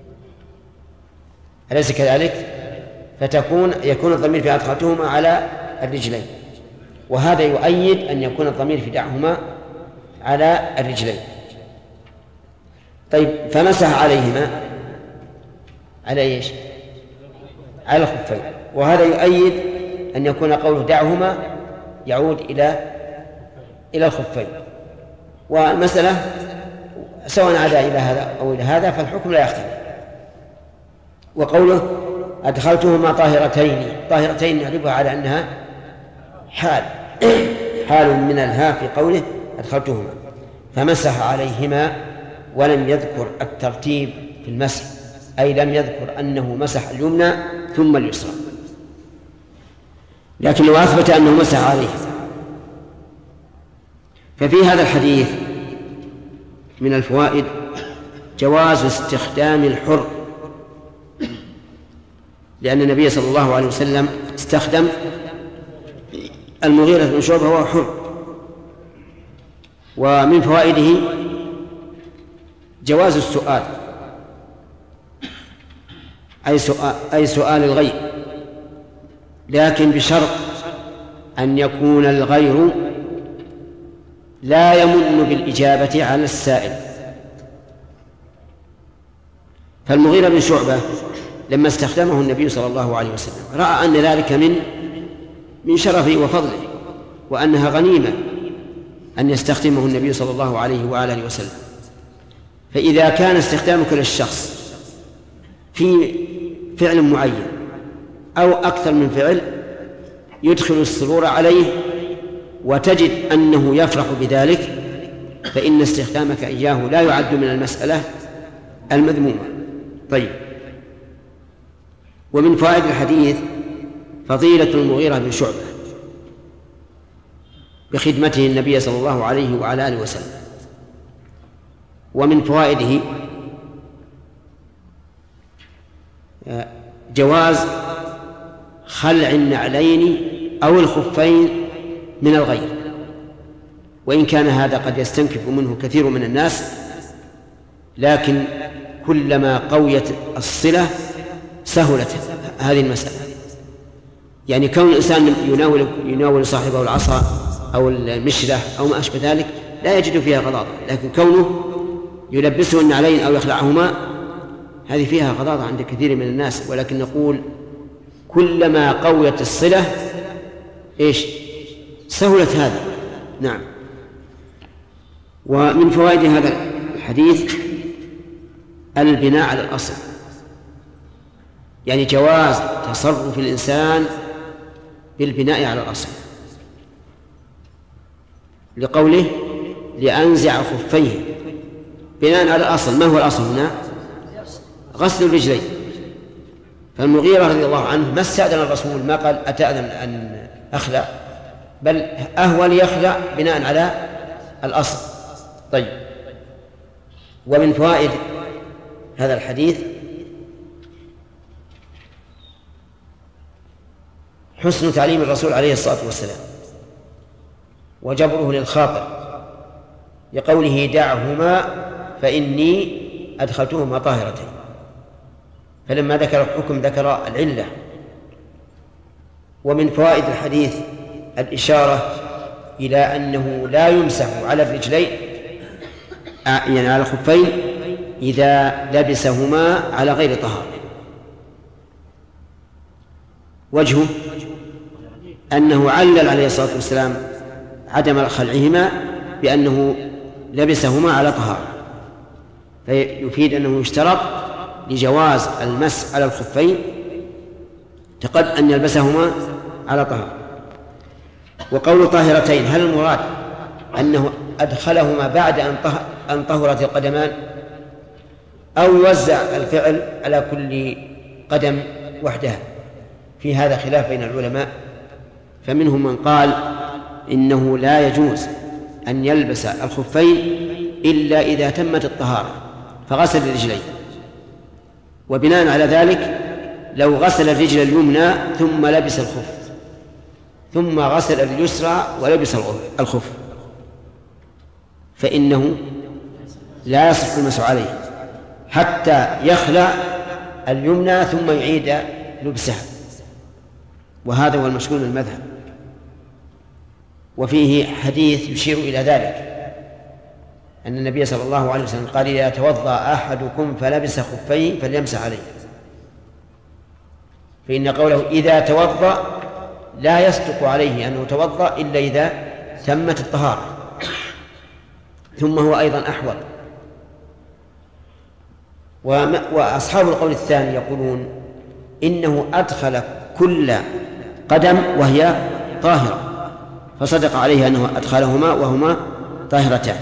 أليس كذلك؟ يكون الضمير في أدخلتهما على الرجلين، وهذا يؤيد أن يكون الضمير في دعهما على الرجلين. طيب، فمسح عليهما على إيش؟ على الخفين، وهذا يؤيد أن يكون قوله دعهما يعود إلى الخفين. والمسألة سواء عاد إلى هذا أو إلى هذا فالحكم لا يختلف. وقوله أدخلتهما طاهرتين نعرفها على أنها حال من الها في قوله أدخلتهما. فمسح عليهما ولم يذكر الترتيب في المسح، أي لم يذكر أنه مسح اليمنى ثم اليسرى، لكن لو أثبت أنه مسح عليه ففي هذا الحديث من الفوائد جواز استخدام الحر، لأن النبي صلى الله عليه وسلم استخدم المغيرة بن شعبة وهو حر. ومن فوائده جواز السؤال، أي سؤال الغير، لكن بشرط أن يكون الغير لا يمن بالإجابة على السائل. فالمغيرة بن شعبة لما استخدمه النبي صلى الله عليه وسلم رأى أن ذلك من شرفه وفضله، وأنها غنيمة أن يستخدمه النبي صلى الله عليه وآله وسلم. فإذا كان استخدامك للشخص في فعل معين أو أكثر من فعل يدخل السرور عليه وتجد أنه يفرح بذلك، فإن استخدامك إياه لا يعد من المسألة المذمومة. طيب، ومن فوائد الحديث فضيلة المغيرة بن شعبة بخدمته النبي صلى الله عليه وعلى آله وسلم. ومن فوائده جواز خلع النعلين أو الخفين من الغير، وإن كان هذا قد يستنكف منه كثير من الناس، لكن كلما قويت الصلة سهلت هذه المسألة. يعني كون الإنسان يناول صاحبه العصا أو المشلة أو ما أشبه ذلك لا يجد فيها غضاضة، لكن كونه يلبسه النعلين أو يخلعهما هذه فيها غضاضة عند كثير من الناس. ولكن نقول كلما قويت الصلة سهلت هذا. نعم. ومن فوائد هذا الحديث البناء على الأصل، يعني جواز تصرف الإنسان بالبناء على الأصل، لقوله لأنزع خفيه، بناء على الأصل. ما هو الأصل هنا؟ غسل الرجلين. فالمغيرة رضي الله عنه ما استأذن الرسول، ما قال أتأذن أن أخلع، بل أهوى ليخلع بناء على الأصل. طيب، ومن فوائد هذا الحديث حسن تعليم الرسول عليه الصلاة والسلام وجبره للخاطر، لقوله دعهما فإني أدخلتهما طاهرتين، فلما ذكر الحكم ذكر العلة. ومن فوائد الحديث الإشارة إلى أنه لا يمسح على الرجلين، يعني على الخفين، إذا لبسهما على غير طهارة. وجهه أنه علل عليه الصلاة والسلام عدم خلعهما بأنه لبسهما على طهارة، فيفيد أنه يشترط لجواز المس على الخفين تقد أن يلبسهما على طهارة. وقول طاهرتين، هل المراد أنه أدخلهما بعد أن طهرت القدمان، أو يوزع الفعل على كل قدم وحدها؟ في هذا خلاف بين العلماء، فمنهم من قال إنه لا يجوز أن يلبس الخفين إلا إذا تمت الطهارة فغسل الرجلين، وبناء على ذلك لو غسل الرجل اليمنى ثم لبس الخف ثم غسل اليسرى ولبس الخف فإنه لا يصح المسح عليه حتى يخلع اليمنى ثم يعيد لبسها، وهذا هو المشهور من المذهب. وفيه حديث يشير إلى ذلك، أن النبي صلى الله عليه وسلم قال إذا توضأ أحدكم فلبس خفيه فليمسح عليه، فإن قوله إذا توضأ لا يصدق عليه أنه توضأ إلا إذا تمت الطهارة، ثم هو أيضا أحوط. وأصحاب القول الثاني يقولون إنه أدخل كل قدم وهي طاهرة، فصدق عليه أنه أدخلهما وهما طاهرتان.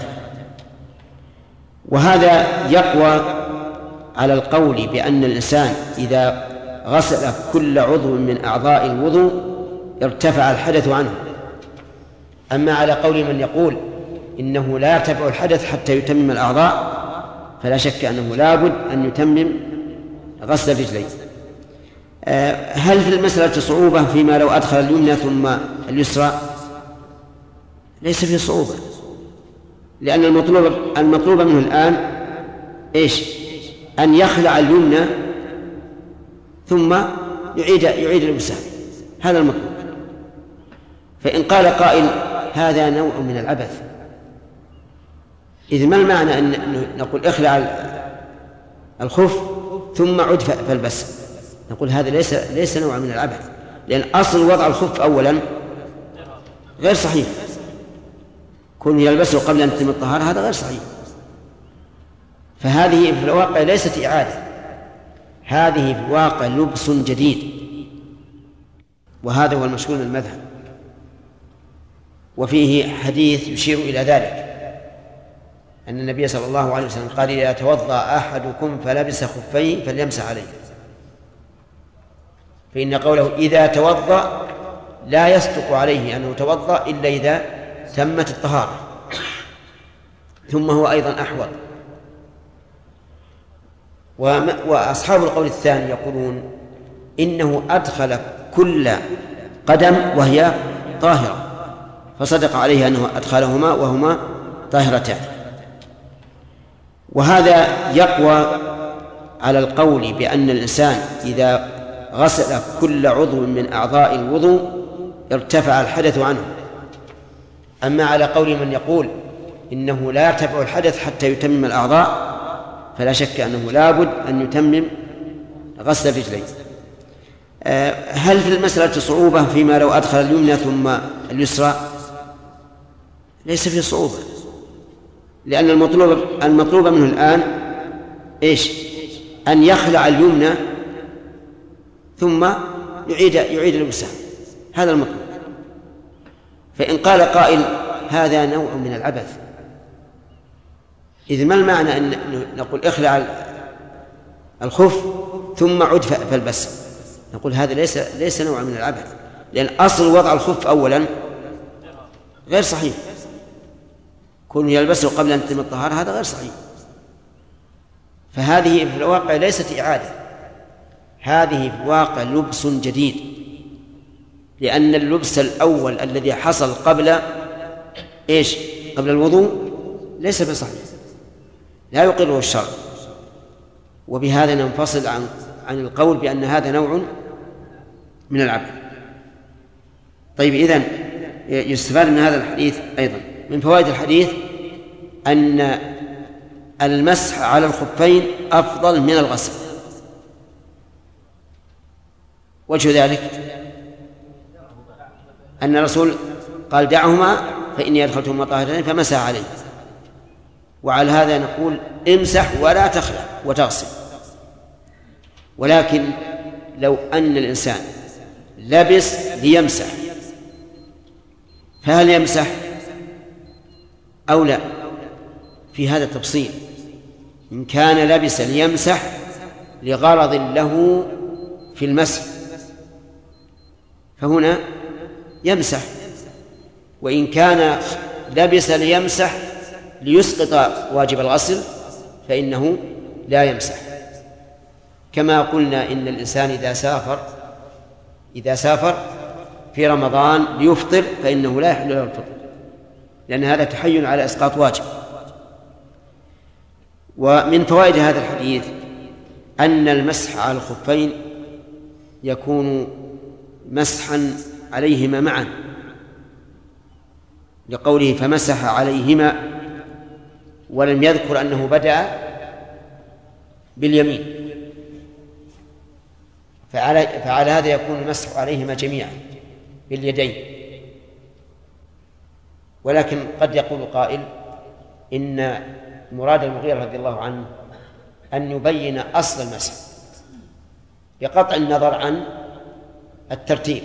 وهذا يقوى على القول بأن الإنسان إذا غسل كل عضو من أعضاء الوضوء ارتفع الحدث عنه. أما على قول من يقول إنه لا يرتفع الحدث حتى يتمم الأعضاء، فلا شك أنه لا بد أن يتمم غسل الرجلين. هل في المسألة صعوبة فيما لو أدخل اليمنى ثم اليسرى؟ ليس فيه صعوبة، لأن المطلوب منه الآن إيش؟ أن يخلع اليمنى ثم يعيد اليسرى، هذا المطلوب. فإن قال قائل هذا نوع من العبث، إذ ما المعنى أن نقول اخلع الخف ثم عد فالبس؟ نقول هذا ليس نوع من العبث، لأن أصل وضع الخف أولا غير صحيح، كون يلبسه قبل أن تتم الطهارة هذا غير صحيح. فهذه في الواقع ليست إعادة، هذه في الواقع لبس جديد، وهذا هو المشهور من المذهب. وفيه حديث يشير إلى ذلك، أن النبي صلى الله عليه وسلم قال إذا توضأ أحدكم فلبس خفيه فليمسح عليه، فإن قوله إذا توضأ لا يصدق عليه أنه توضأ إلا إذا تمت الطهارة، ثم هو أيضا أحوط. وأصحاب القول الثاني يقولون إنه أدخل كل قدم وهي طاهرة، فصدق عليه أنه أدخلهما وهما طاهرتان. وهذا يقوى على القول بأن الإنسان إذا غسل كل عضو من أعضاء الوضوء ارتفع الحدث عنه. أما على قول من يقول إنه لا يرتفع الحدث حتى يتمم الأعضاء، فلا شك أنه لا بد أن يتمم غسل الرجلين. هل في المسألة صعوبة فيما لو أدخل اليمنى ثم اليسرى؟ ليس فيه صعوبة، لأن المطلوب منه الآن إيش؟ أن يخلع اليمنى ثم يعيد اليسرى، هذا المطلوب. فإن قال قائل هذا نوع من العبث، إذ ما المعنى أن نقول اخلع الخف ثم عد فالبس؟ نقول هذا ليس نوع من العبث، لأن أصل وضع الخف أولا غير صحيح، كون يلبسه قبل أن تتم الطهارة هذا غير صحيح. فهذه في الواقع ليست إعادة، هذه في الواقع لبس جديد، لأن اللبس الأول الذي حصل قبل الوضوء ليس بصحيح، لا يقره الشرع. وبهذا ننفصل عن القول بأن هذا نوع من العبث. طيب، إذن يستفاد من هذا الحديث أيضا من فوائد الحديث أن المسح على الخفين أفضل من الغسل. وجه ذلك أن الرسول قال دعهما فإني أدخلتهما طاهرتين فمسح عليه، وعلى هذا نقول امسح ولا تخلع وتغسل. ولكن لو أن الإنسان لبس ليمسح، فهل يمسح أو لا؟ في هذا التفصيل. إن كان لبس ليمسح لغرض له في المسح فهنا يمسح، وإن كان لبس ليمسح ليسقط واجب الغسل فإنه لا يمسح. كما قلنا إن الإنسان إذا سافر في رمضان ليفطر فإنه لا يحل له الفطر، لأن هذا تحيل على إسقاط واجب. ومن فوائد هذا الحديث أن المسح على الخفين يكون مسحا عليهما معا، لقوله فمسح عليهما، ولم يذكر أنه بدأ باليمين، فعلى هذا يكون المسح عليهما جميعا باليدين. ولكن قد يقول قائل إن مراد المغيرة رضي الله عنه أن يبين أصل المسح بقطع النظر عن الترتيب،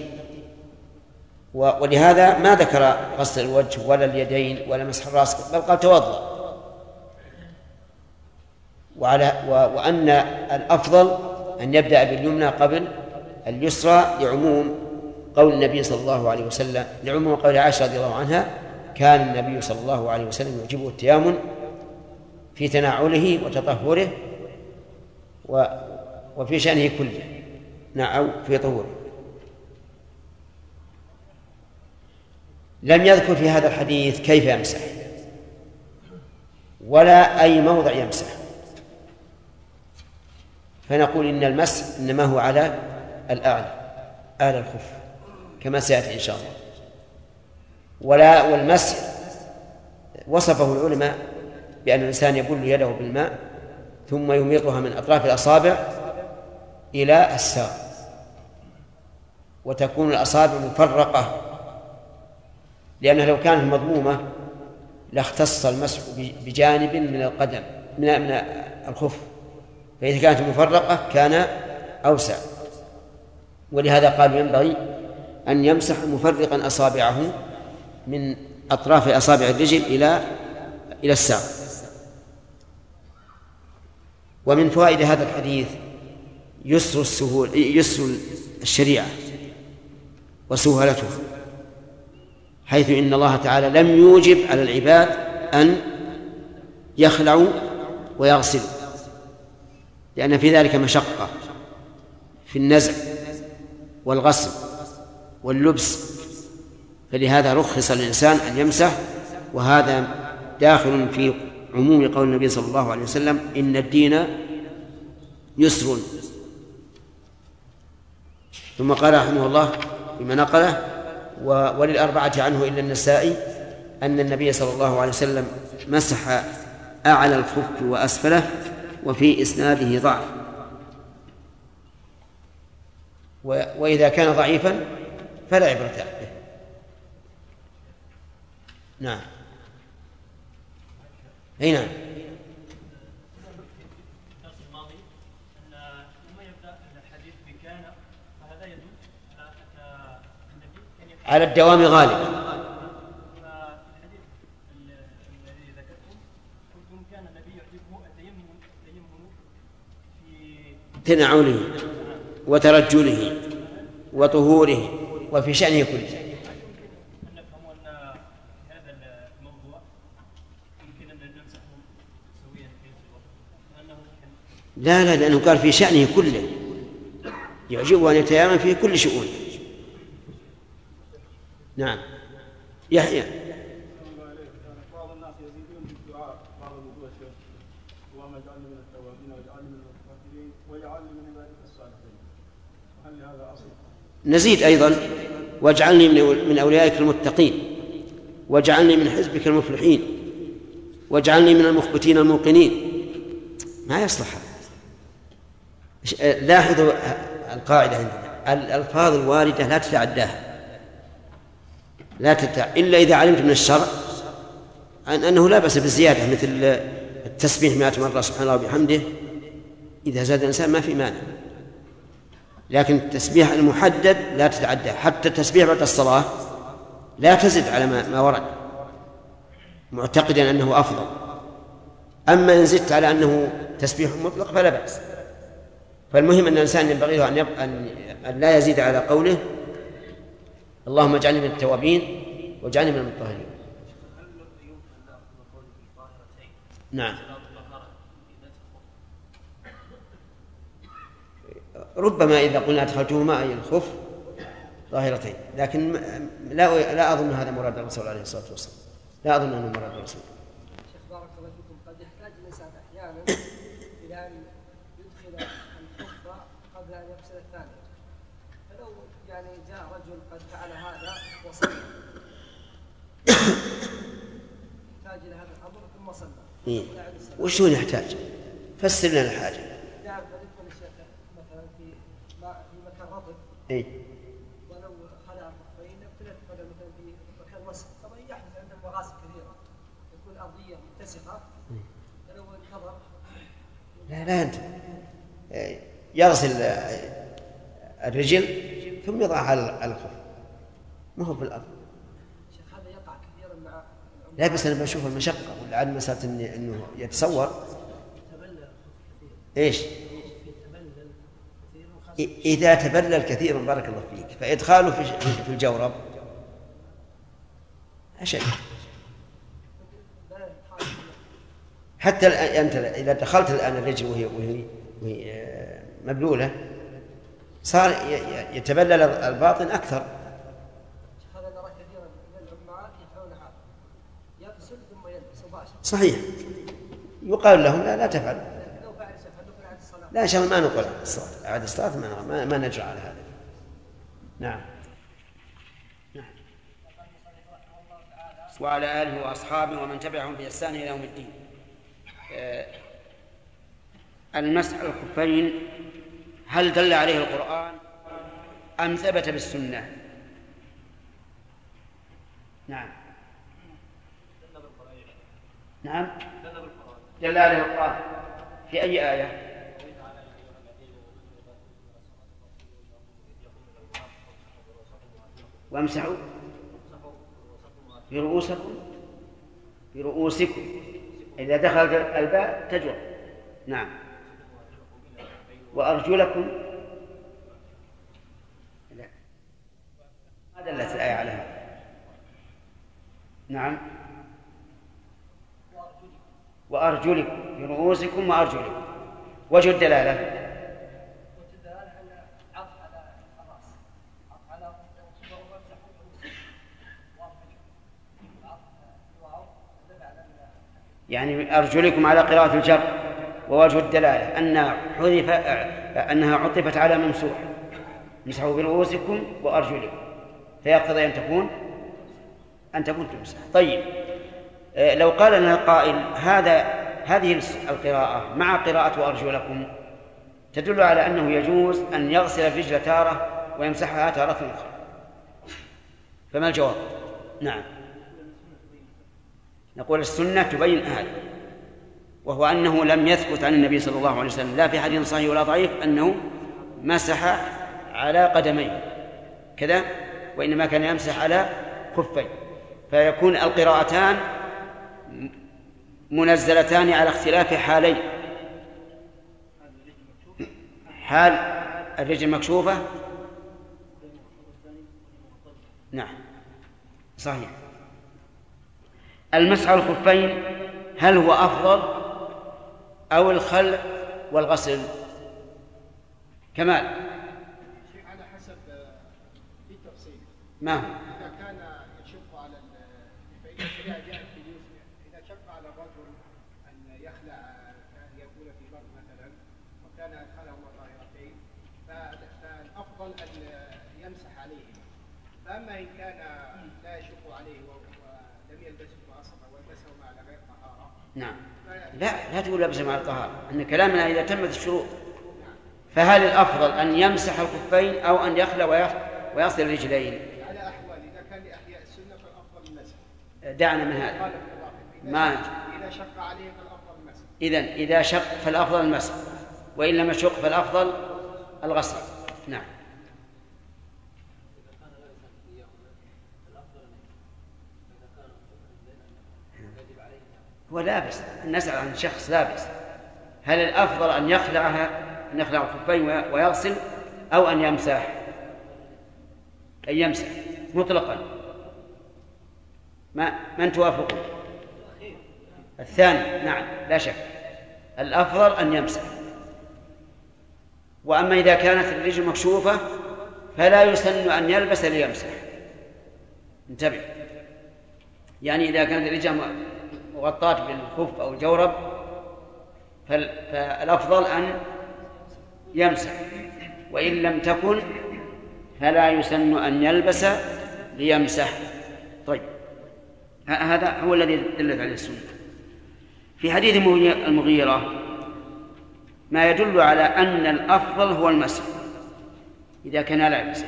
ولهذا ما ذكر غسل الوجه ولا اليدين ولا مسح الرأس، بل قال توضأ. وأن الأفضل أن يبدأ باليمنى قبل اليسرى لعموم قول النبي صلى الله عليه وسلم، لعموم قول عائشة رضي الله عنها كان النبي صلى الله عليه وسلم يعجبه التيامن في تناوله وتطهره وفي شأنه كله، أو في طهوره. لم يذكر في هذا الحديث كيف يمسح ولا أي موضع يمسح، فنقول إن المسح إنما هو على أعلى الخف كما سيأتي إن شاء الله. والمسح وصفه العلماء بأن الإنسان يبل يده بالماء ثم يميطها من أطراف الأصابع إلى الساق، وتكون الأصابع مفرقة، لأنها لو كانت مضمومة لاختص المسح بجانب من القدم من الخف، فإذا كانت مفرقة كان أوسع. ولهذا قالوا ينبغي أن يمسح مفرقا أصابعه من أطراف أصابع الرجل إلى الساق. ومن فوائد هذا الحديث يسر الشريعة وسهولتها، حيث إن الله تعالى لم يوجب على العباد أن يخلعوا ويغسلوا، لأن في ذلك مشقة في النزع والغسل واللبس، فلهذا رخص الإنسان أن يمسح. وهذا داخل في عموم قول النبي صلى الله عليه وسلم: إن الدين يسر. ثم قال رحمه الله بما نقله: وللأربعة عنه إلا النسائي أن النبي صلى الله عليه وسلم مسح أعلى الخف وأسفله، وفي إسناده ضعف، وإذا كان ضعيفا فلا عبرة به. نعم. أي نعم. على الدوام غالبا. فالحديث الذي ذكرتم قلتم كان النبي يعجبه التيمم في تنعله وترجله وطهوره وفي شأنه كله. أن نفهم أن في هذا الموضوع يمكن أن نمسحهم سويا في الوقت، لا لأنه قال في شأنه كله، يعجبه أن يتيامن في كل شؤونه. نعم. يحيى. بعض الناس يزيدون بالدعاء بعض الوضوء الشيخ: اللهم اجعلني من التوابين واجعلني من المتطهرين واجعلني من عبادك الصالحين. وهل هذا أصل؟ نزيد أيضا: واجعلني من أوليائك المتقين، واجعلني من حزبك المفلحين، واجعلني من المخبتين الموقنين. ما يصلح هذا. لاحظوا القاعدة عندنا: الألفاظ الواردة لا تتعداها، إلا إذا علمت من الشرع أنه لا بأس بالزيادة، مثل التسبيح 100 مرة سبحان الله وبحمده، إذا زاد الإنسان ما في مانع، لكن التسبيح المحدد لا تتعدى. حتى التسبيح بعد الصلاة لا تزد على ما ورد معتقدا أنه أفضل. أما إن زدت على أنه تسبيح مطلق فلا بأس. فالمهم أن الإنسان ينبغي له أن لا يزيد على قوله: اللهم اجعلني من التوابين واجعلني من المطهرين. نعم. ربما إذا قلنا أدخلتهما أي الخف ظاهرتين، لكن لا أظن هذا مراد الرسول عليه الصلاة والسلام، لا أظن أنه مراد الرسول. شيخ بارك الله فيكم، قد يحتاج الإنسان أحيانا إلى أن يدخل الخف قبل أن يغسل الثاني، فلو يعني جاء رجل قد فعل هذا وصلى، يحتاج إلى هذا الأمر ثم صلى. وش هو يحتاج؟ فسر لنا الحاجة. نعم. فليكن الشيخ مثلا في مكان رطب، ولو خلع الخفين ابتلت قدم مثلا في مكان وسخ، طبعا يحدث عند المغاسل كثيرة تكون الأرضية متسخة، فلو انتظر لا أنت يغسل الرجل ثم يضعها على الخف، ما هو في الأرض. شيخ هذا يقع كثيرا مع لا بس أنا بشوف المشقة، ولعل مسألة إنه يتصور إيش؟ إذا تبلل كثيرا بارك الله فيك فإدخاله في الجورب لا شيء. حتى أنت إذا دخلت الآن الرجل وهي مبلولة صار يتبلل الباطن أكثر. هذا نرى كثيرا من العلماء يفعلون هذا، يغسل ثم يلبس مباشرة. صحيح، يقال لهم لا تفعل. لو فعل سفر عند الصلاة. لا إن شاء الله ما نقول الصلاة عاد الصلاة ما نرجع على هذا. نعم. وعلى آله وأصحابه ومن تبعهم بإحسان إلى يوم الدين. المسح على الخفين هل دل عليه القرآن أم ثبت بالسنة؟ نعم نعم دل عليه القرآن. في أي آية؟ وامسحوا برؤوسكم إذا دخلت الباء تجر. نعم. وأرجلكم لا ما دلت الآية على هذا. نعم. وأرجلكم برؤوسكم وأرجلكم. وجه الدلالة يعني أرجلكم على قراءة الجر، ووجه الدلالة أنها عطفت على ممسوح. امسحوا برؤوسكم وأرجلكم، فيقتضي أن تكون تمسح. طيب لو قال لنا القائل هذه القراءة مع قراءة وأرجلكم تدل على أنه يجوز أن يغسل الرجل تارة ويمسحها تارة أخرى، فما الجواب؟ نعم نقول السنة تبين هذا، وهو أنه لم يثبت عن النبي صلى الله عليه وسلم لا في حديث صحيح ولا ضعيف أنه مسح على قدمين كذا، وإنما كان يمسح على خفين، فيكون القراءتان منزلتان على اختلاف حالين: حال الرجل مكشوفة. نعم صحيح. المسح على الخفين هل هو أفضل أو الخلع والغسل؟ كمال على حسب التفصيل. ما هو؟ إذا كان يشق على فإن الشريعة جاءت في اليسر، إذا شق على الرجل أن يخلع كان يكون في برد مثلا وكان أدخلهما طاهرتين، فالأفضل أن يمسح عليه. فأما إن كان لا يشق عليه ولم يلبسه أصلا والبسه على غير طهارة، نعم لا تقول لبس مع الطهارة، أن كلامنا إذا تمت الشروط. فهل الأفضل أن يمسح الخفين أو أن يخلع ويغسل الرجلين؟ على أحوال. إذا كان لأحياء السنة فالأفضل المسح. دعنا من هذا. إذا شق عليه فالأفضل المسح. إذا شق فالأفضل المسح، وإن لم يشق فالأفضل الغسل. نعم. هو لابس، نسأل عن شخص لابس، هل الأفضل أن يخلع الخفين ويغسل أو أن يمسح؟ أن يمسح مطلقا. من توافقون؟ الثاني. نعم لا شك، الأفضل أن يمسح. وأما إذا كانت الرجل مكشوفة فلا يسن أن يلبس ليمسح. انتبه، يعني إذا كانت الرجل مغطاة بالخف أو الجورب فالأفضل أن يمسح، وإن لم تكن فلا يسن أن يلبس ليمسح. طيب هذا هو الذي دلت عليه السنة. في حديث المغيرة ما يدل على أن الأفضل هو المسح إذا كان لابسا.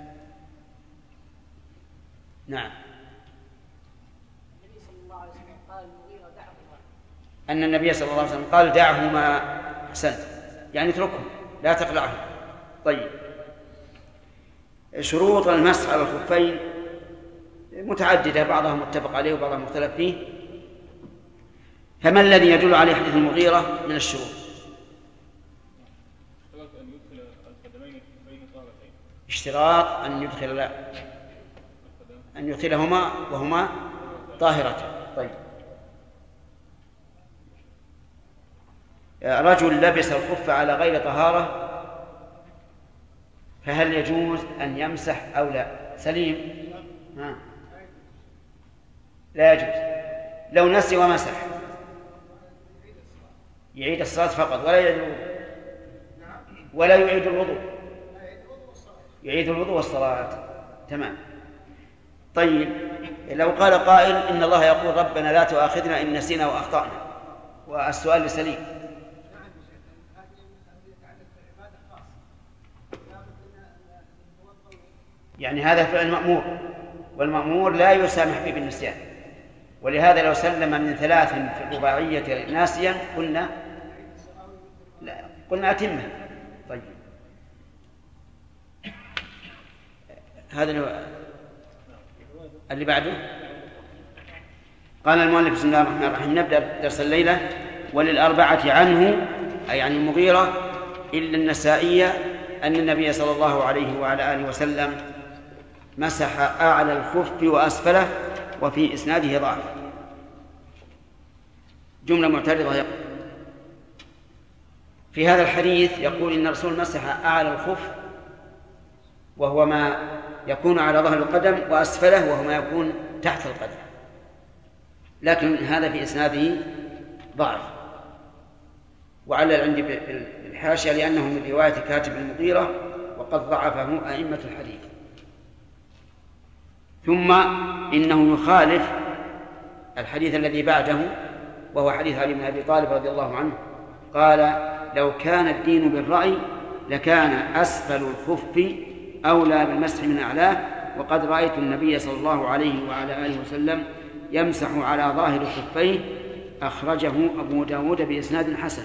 نعم. أن النبي صلى الله عليه وسلم قال دعهما، أحسنت، يعني اتركهم لا تقلعهم. طيب شروط المسح على الخفين متعددة، بعضها متفق عليه وبعضها مختلف فيه، فما الذي يدل عليه حديث المغيرة من الشروط؟ اشتراط أن يدخلهما وهما طاهرتان. طيب رجل لبس الخف على غير طهارة فهل يجوز أن يمسح أو لا؟ سليم؟ لا يجوز. لو نسي ومسح يعيد الصلاة فقط ولا يعيد الوضوء. يعيد الوضوء والصلاة. تمام. طيب لو قال قائل إن الله يقول ربنا لا تؤاخذنا إن نسينا وأخطأنا، والسؤال لسليم. يعني هذا فعل المأمور، والمأمور لا يسامح فيه بالنسيان، ولهذا لو سلم من 3 في الرباعية ناسيا قلنا أتمه. طيب هذا اللي بعده. قال المؤلف بسم الله الرحمن الرحيم. نبدأ درس الليلة. وللأربعة عنه أي عن المغيرة إلا النسائية أن النبي صلى الله عليه وعلى آله وسلم مسح أعلى الخف وأسفله وفي إسناده ضعف. جملة معترضة في هذا الحديث يقول إن الرسول مسح أعلى الخف وهو ما يكون على ظهر القدم، وأسفله وهو ما يكون تحت القدم، لكن هذا في إسناده ضعف. وعلل عندي بالحاشية لأنه من رواية كاتب المغيرة وقد ضعفه أئمة الحديث. ثم إنه يخالف الحديث الذي بعده وهو حديث علي بن أبي طالب رضي الله عنه قال لو كان الدين بالرأي لكان أسفل الخف أولى بالمسح من أعلاه، وقد رأيت النبي صلى الله عليه وعلى آله وسلم يمسح على ظاهر خفيه. أخرجه أبو داود بإسناد حسن.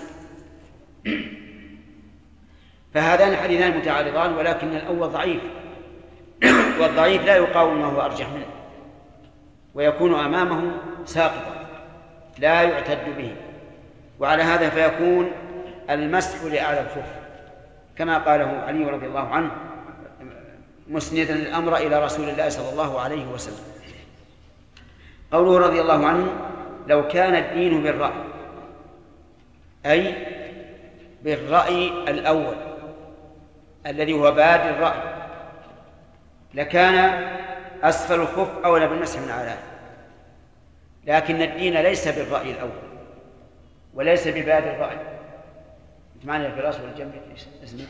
فهذان الحديثان متعارضان، ولكن الأول ضعيف، والضعيف لا يقاوم ما هو أرجح منه، ويكون أمامه ساقطا لا يعتد به. وعلى هذا فيكون المسح لأعلى الخف كما قاله علي رضي الله عنه مسندا الأمر إلى رسول الله صلى الله عليه وسلم. قوله رضي الله عنه لو كان الدين بالرأي، أي بالرأي الأول الذي هو بادئ الرأي، لكان أسفل الخف أولى بالمسح من أعلاه. لكن الدين ليس بالرأي الأول وليس ببادئ الرأي. أنت معنا في الفراس والجنب اسمه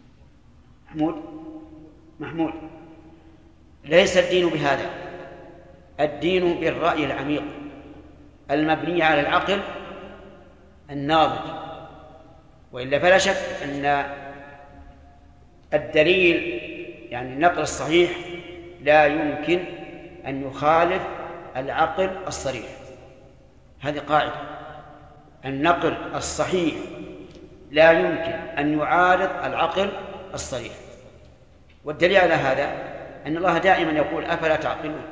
محمود. ليس الدين بهذا، الدين بالرأي العميق المبني على العقل الناضج. وإلا فلا شك أن الدليل يعني النقل الصحيح لا يمكن أن يخالف العقل الصريح. هذه قاعدة، النقل الصحيح لا يمكن أن يعارض العقل الصريح. والدليل على هذا أن الله دائما يقول أفلا تعقلون،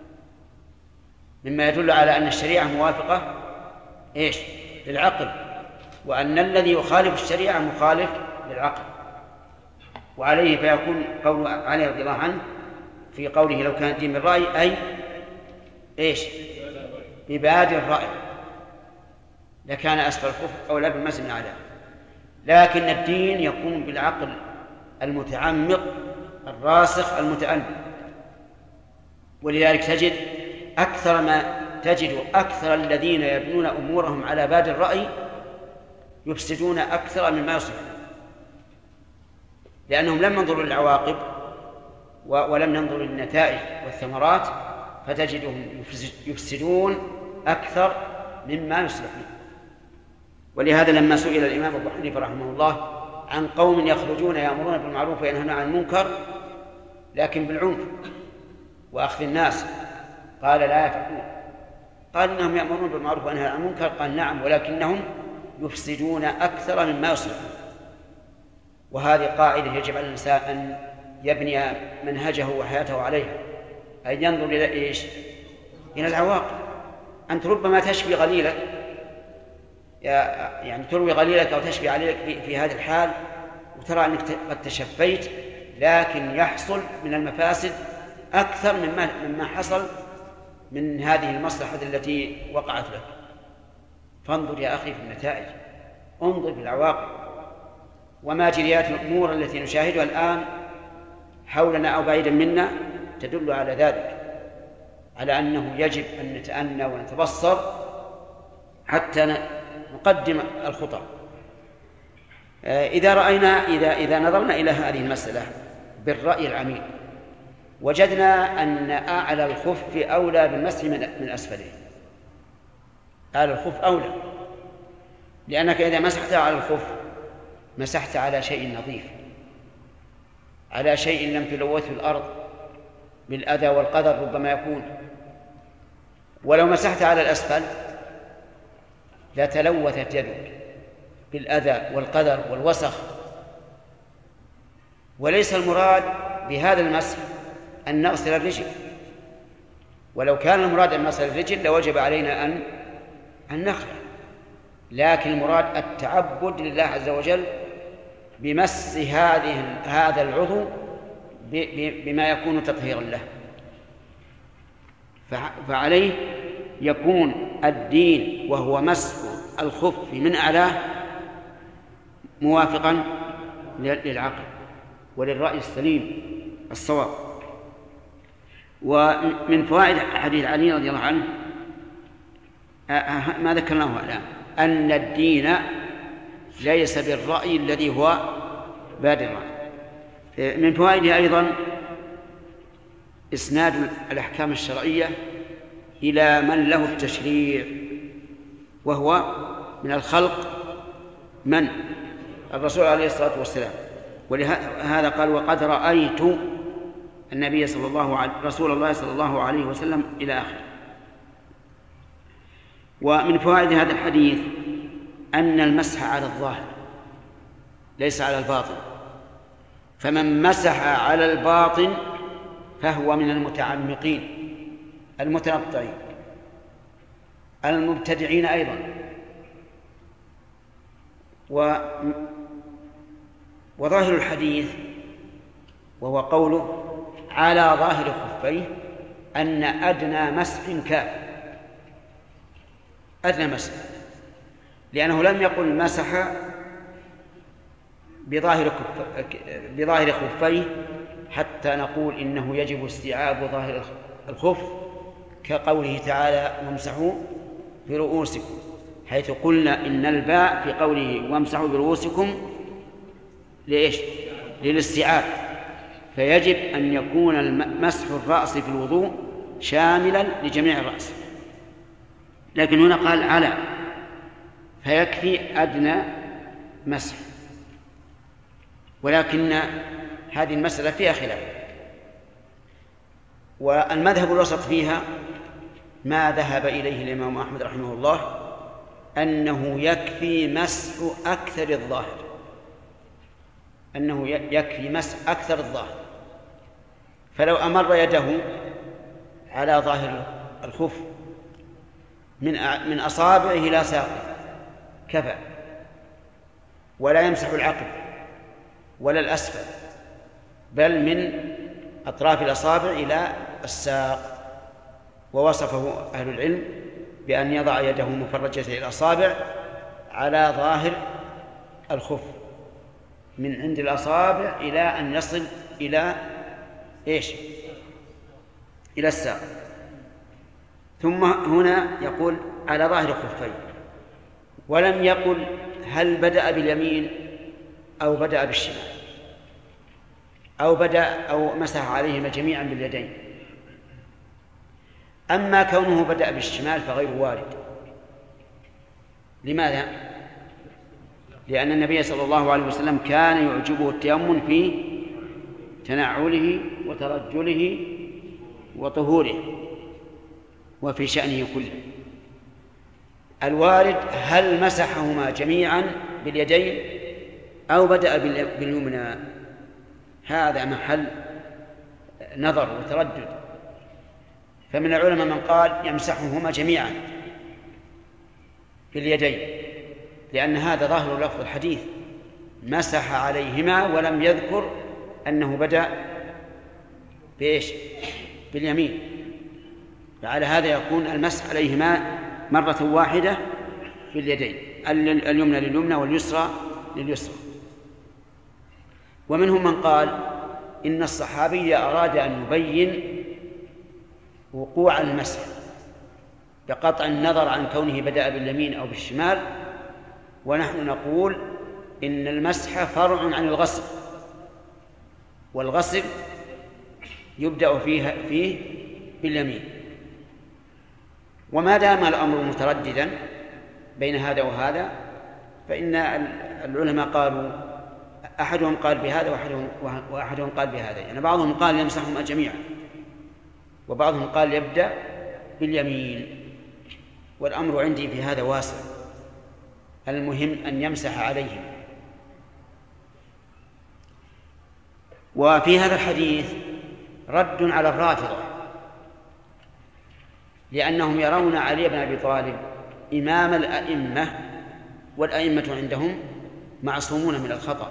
مما يدل على أن الشريعة موافقة للعقل، وأن الذي يخالف الشريعة مخالف للعقل. وعليه فيكون قول علي رضي الله عنه في قوله لو كان الدين بالرأي أي ببادئ الرأي لكان أسفل الخف أولى بالمسح من أعلاه. لكن الدين يكون بالعقل المتعمق الراسخ المتأني. ولذلك تجد أكثر الذين يبنون أمورهم على بادئ الرأي يفسدون أكثر مما يصلحون، لأنهم لم ينظروا للعواقب ولم ينظروا للنتائج والثمرات، فتجدهم يفسدون أكثر مما يصلحون. ولهذا لما سئل الإمام أبو حنيفة رحمه الله عن قوم يخرجون يأمرون بالمعروف وينهون عن المنكر لكن بالعنف وأخذ الناس، قال لا يفعلون. قال إنهم يأمرون بالمعروف وينهون عن المنكر، قال نعم، ولكنهم يفسدون أكثر مما يصلحون. وهذه قاعدة يجب على الإنسان أن يبني منهجه وحياته عليها، أن ينظر إلى إلى العواقب. أنت ربما تشفي غليلك، يعني تروي غليلك أو تشفي عليك في هذه الحال وترى أنك قد تشفيت، لكن يحصل من المفاسد أكثر مما حصل من هذه المصلحة التي وقعت لك. فانظر يا أخي في النتائج، انظر في العواقب وما جريات الأمور التي نشاهدها الآن حولنا أو بعيدا منا تدل على ذلك، على أنه يجب أن نتأنى ونتبصر حتى نقدم الخطأ. إذا نظرنا إلى هذه المسألة بالرأي العميق وجدنا أن أعلى الخف أولى بالمسح من أسفله. أعلى الخف أولى، لأنك إذا مسحت على الخف مسحت على شيء نظيف، على شيء لم تلوثه الأرض بالأذى والقدر ربما يكون. ولو مسحت على الأسفل لتلوثت يدك بالأذى والقدر والوسخ. وليس المراد بهذا المسح أن نغسل الرجل، ولو كان المراد أن نغسل الرجل لوجب علينا أن نخلع، لكن المراد التعبد لله عز وجل بمس هذا العضو بما يكون تطهيرا له. فعليه يكون الدين وهو مسح الخف من أعلاه موافقا للعقل وللرأي السليم الصواب. ومن فوائد حديث علي رضي الله عنه ما ذكرناه الآن، أن الدين ليس بالرأي الذي هو بادئ الرأي. من فوائده أيضا إسناد الأحكام الشرعية إلى من له التشريع، وهو من الخلق من الرسول عليه الصلاة والسلام. ولهذا قال وقد رأيت النبي رسول الله صلى الله عليه وسلم إلى آخره. ومن فوائد هذا الحديث أن المسح على الظاهر ليس على الباطن، فمن مسح على الباطن فهو من المتعمقين المتنطعين المبتدعين أيضا. وظاهر الحديث وهو قوله على ظاهر خفيه أن أدنى مسح كاف، أدنى مسح، لأنه لم يقل مسح بظاهر خفيه حتى نقول إنه يجب استيعاب ظاهر الخف، كقوله تعالى وامسحوا برؤوسكم، حيث قلنا إن الباء في قوله وامسحوا برؤوسكم لإيش؟ للاستيعاب، فيجب أن يكون مسح الرأس في الوضوء شاملا لجميع الرأس. لكن هنا قال على، فيكفي أدنى مسح. ولكن هذه المسألة فيها خلاف، والمذهب الوسط فيها ما ذهب إليه الإمام أحمد رحمه الله أنه يكفي مسح أكثر الظاهر، أنه يكفي مسح أكثر الظاهر. فلو أمر يده على ظاهر الخف من أصابعه إلى ساقه كفى، ولا يمسح العقب ولا الأسفل، بل من أطراف الأصابع إلى الساق. ووصفه أهل العلم بأن يضع يده مفرجة الأصابع على ظاهر الخف من عند الأصابع إلى أن يصل إلى إيش؟ إلى الساق. ثم هنا يقول على ظاهر الخفين، ولم يقل هل بدأ باليمين أو بدأ بالشمال أو مسح عليهما جميعا باليدين. أما كونه بدأ بالشمال فغير وارد. لماذا؟ لأن النبي صلى الله عليه وسلم كان يعجبه التيمم في تنعله وترجله وطهوره وفي شأنه كله. الوارد هل مسحهما جميعا باليدين أو بدأ باليمنى، هذا محل نظر وتردد. فمن العلماء من قال يمسحهما جميعا باليدين، لأن هذا ظاهر لفظ الحديث مسح عليهما، ولم يذكر أنه بدأ بإيش؟ باليمين. فعلى هذا يكون المسح عليهما مرة واحدة باليدين، اليمنى لليمنى واليسرى لليسرى. ومنهم من قال إن الصحابي أراد أن يبين وقوع المسح بقطع النظر عن كونه بدأ باليمين أو بالشمال، ونحن نقول إن المسح فرع عن الغسل، والغسل يبدأ فيه باليمين. وما دام الأمر مترددا بين هذا وهذا فإن العلماء قالوا أحدهم قال بهذا وأحدهم قال بهذا، يعني بعضهم قال يمسحهم جميعا وبعضهم قال يبدأ باليمين، والأمر عندي في هذا واسع، المهم أن يمسح عليهم. وفي هذا الحديث رد على الرافضة، لأنهم يرون علي بن أبي طالب إمام الأئمة، والأئمة عندهم معصومون من الخطأ،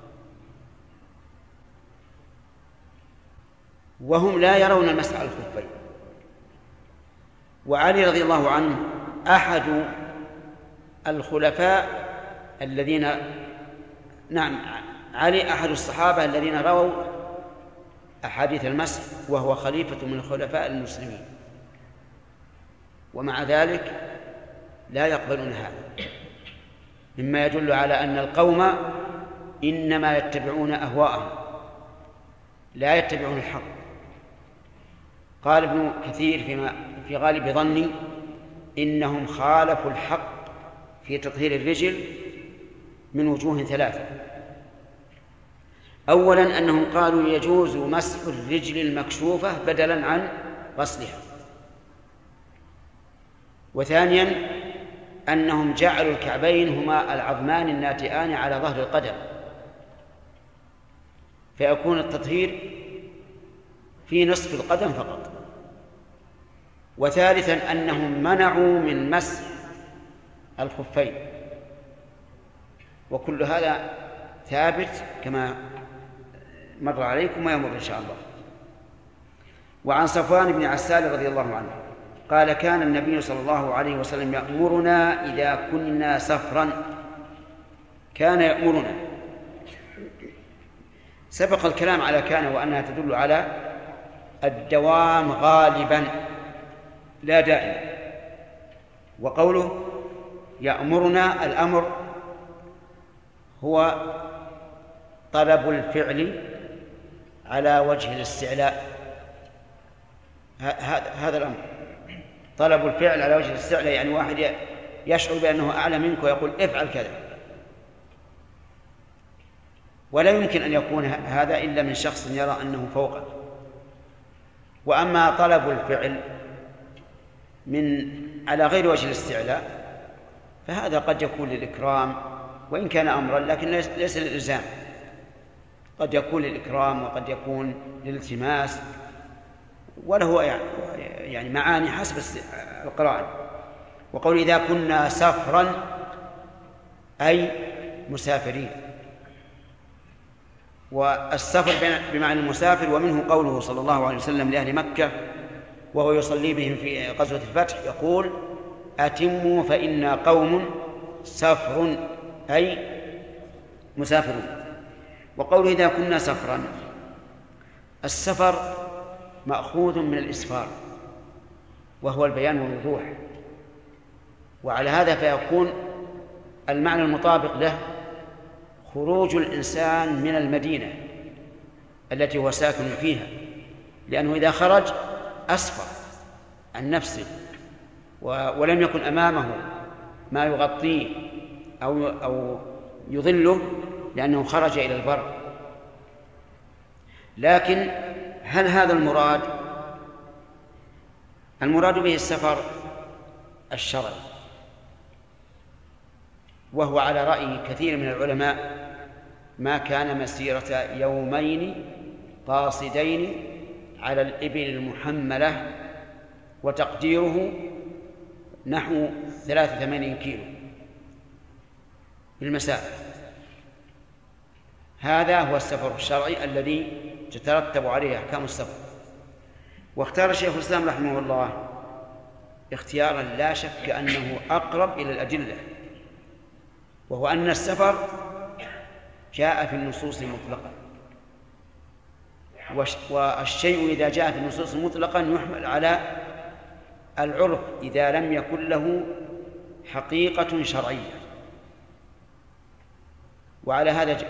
وهم لا يرون المسح على الخفين. وعلي رضي الله عنه أحد الخلفاء الذين علي أحد الصحابة الذين رووا أحاديث المسح، وهو خليفة من خلفاء المسلمين، ومع ذلك لا يقبلون هذا، مما يدل على أن القوم إنما يتبعون أهواءهم لا يتبعون الحق. قال ابن كثير في غالب ظني إنهم خالفوا الحق في تطهير الرجل من وجوه ثلاثة. أولا أنهم قالوا يجوز مسح الرجل المكشوفة بدلا عن غسلها. وثانيا أنهم جعلوا الكعبين هما العظمان الناتئان على ظهر القدم، فيكون التطهير في نصف القدم فقط. وثالثا أنهم منعوا من مسح الخفين، وكل هذا ثابت كما مر عليكم ويمر إن شاء الله. وعن صفوان بن عسال رضي الله عنه قال كان النبي صلى الله عليه وسلم يأمرنا إذا كنا سفرا، كان يأمرنا. سبق الكلام على كان وأنها تدل على الدوام غالبا لا دائما. وقوله يأمرنا، الأمر هو طلب الفعل على وجه الاستعلاء، هذا الأمر طلب الفعل على وجه الاستعلاء، يعني واحد يشعر بأنه أعلى منك ويقول افعل كذا، ولا يمكن أن يكون هذا إلا من شخص يرى أنه فوقه. وأما طلب الفعل على غير وجه الاستعلاء فهذا قد يكون للإكرام وإن كان أمرا، لكن ليس للإلزام، قد يكون للإكرام وقد يكون للالتماس، وله يعني معاني حسب القراءة. وقول إذا كنا سفرا أي مسافرين، والسفر بمعنى المسافر. ومنه قوله صلى الله عليه وسلم لأهل مكة وهو يصلي بهم في غزوة الفتح يقول أتموا فإنا قوم سفر أي مسافرون. وقوله إذا كنا سفرا، السفر مأخوذ من الإسفار وهو البيان والوضوح، وعلى هذا فيكون المعنى المطابق له خروج الإنسان من المدينة التي هو ساكن فيها، لأنه إذا خرج أسفر عن نفسه ولم يكن أمامه ما يغطيه أو يظله، لأنه خرج إلى البر. لكن هل هذا المراد؟ المراد به السفر الشرعي، وهو على رأي كثير من العلماء ما كان مسيرة يومين قاصدين على الإبل المحملة، وتقديره نحو 83 كيلو بالمسافة. هذا هو السفر الشرعي الذي تترتب عليه أحكام السفر. واختار شيخ الإسلام رحمه الله اختيارا لا شك أنه أقرب إلى الأدلة، وهو أن السفر جاء في النصوص مطلقا، والشيء إذا جاء في النصوص مطلقا يحمل على العرف إذا لم يكن له حقيقة شرعية. وعلى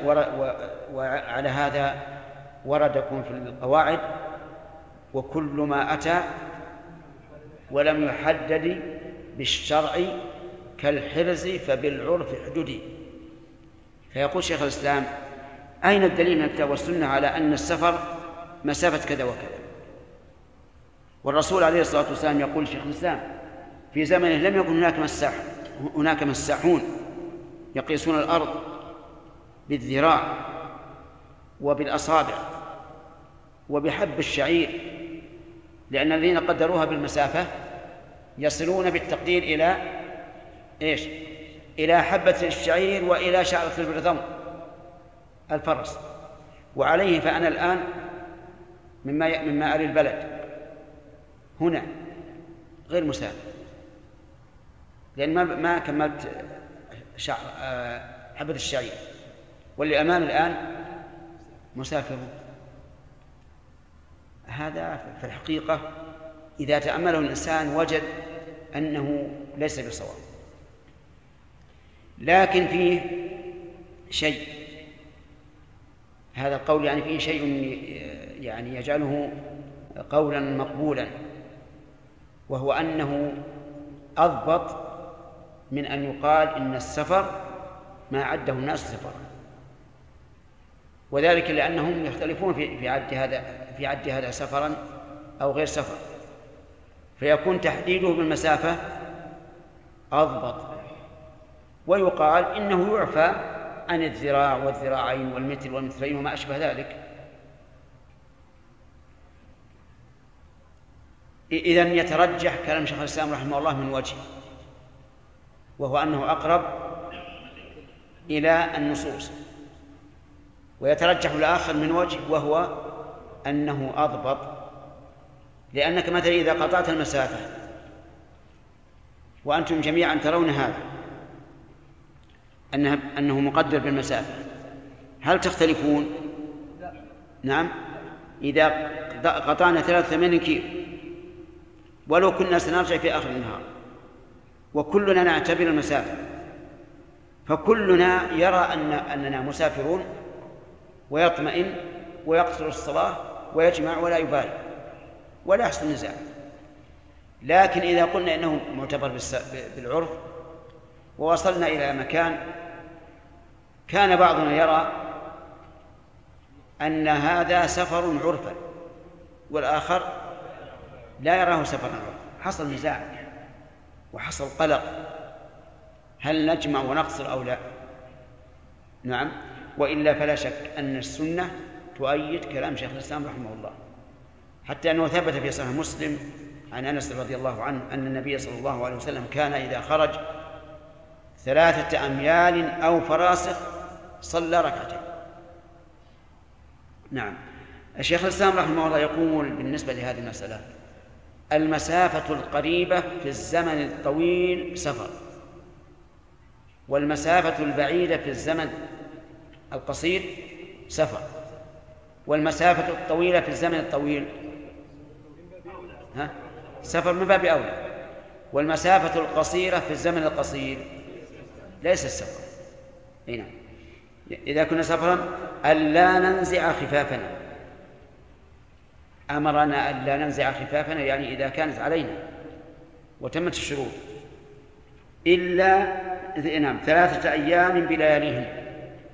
هذا وردكم في القواعد: وكل ما أتى ولم يحدد بالشرع كالحرز فبالعرف حدودي. فيقول شيخ الإسلام: أين الدليل من الكتاب والسنة على أن السفر مسافة كذا وكذا؟ والرسول عليه الصلاة والسلام يقول شيخ الإسلام: في زمنه لم يكن هناك مساحون يقيسون الأرض بالذراع وبالأصابع وبحب الشعير، لأن الذين قدروها بالمسافة يصلون بالتقدير إلى إيش؟ إلى حبة الشعير وإلى شعرة البرذم الفرس. وعليه فأنا الآن مما أري البلد هنا غير مسافر، لأن ما كملت حبة الشعير، واللي أمام الآن مسافر. هذا في الحقيقة إذا تأمله الإنسان وجد أنه ليس بصواب. لكن فيه شيء، هذا القول يعني فيه شيء يعني يجعله قولا مقبولا، وهو أنه أضبط من أن يقال إن السفر ما عده الناس سفرا، وذلك لأنهم يختلفون في عد هذا سفرا أو غير سفر، فيكون تحديده بالمسافة أضبط. ويقال إنه يعفى عن الذراع والذراعين والمتر والمترين وما أشبه ذلك. إذن يترجح كلام شيخ الإسلام رحمه الله من وجه، وهو أنه أقرب إلى النصوص، ويترجح الآخر من وجه، وهو أنه أضبط، لأنك مثلا إذا قطعت المسافة وأنتم جميعا ترون هذا أنه مقدر بالمسافة، هل تختلفون؟ نعم. إذا قطعنا 83 كيلو ولو كنا سنرجع في آخر النهار وكلنا نعتبر المسافة، فكلنا يرى أننا مسافرون ويطمئن ويقصر الصلاة ويجمع ولا يبالي ولا يحصل نزاع. لكن إذا قلنا إنه معتبر بالعرف ووصلنا إلى مكان كان بعضنا يرى أن هذا سفر عرفا والآخر لا يراه سفرا عرفا، حصل نزاع وحصل قلق، هل نجمع ونقصر أو لا؟ نعم. وإلا فلا شك أن السنة تؤيد كلام شيخ الإسلام رحمه الله، حتى أنه ثبت في صحيح مسلم عن أنس رضي الله عنه أن النبي صلى الله عليه وسلم كان إذا خرج 3 أميال أو فراسخ صلى ركعتين. نعم. الشيخ الإسلام رحمه الله يقول بالنسبة لهذه المسألة: المسافة القريبة في الزمن الطويل سفر، والمسافة البعيدة في الزمن القصير سفر، والمسافة الطويلة في الزمن الطويل سفر من باب أولى، والمسافة القصيرة في الزمن القصير ليس السفر. هنا إذا كنا سفرا ألا ننزع خفافنا، أمرنا ألا ننزع خفافنا، يعني إذا كانت علينا وتمت الشروط، إلا 3 أيام بلياليهن،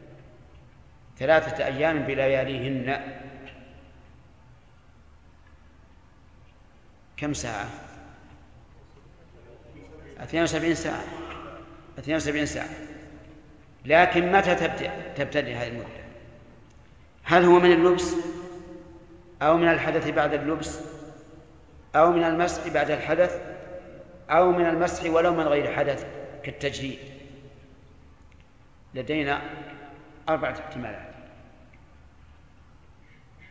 3 أيام بلياليهن. كم ساعة؟ 72 ساعة. 72 ساعة. لكن متى تبتدئ هذه المدة؟ هل هو من اللبس أو من الحدث بعد اللبس أو من المسح بعد الحدث أو من المسح ولو من غير حدث كالتجريد؟ لدينا 4 احتمالات.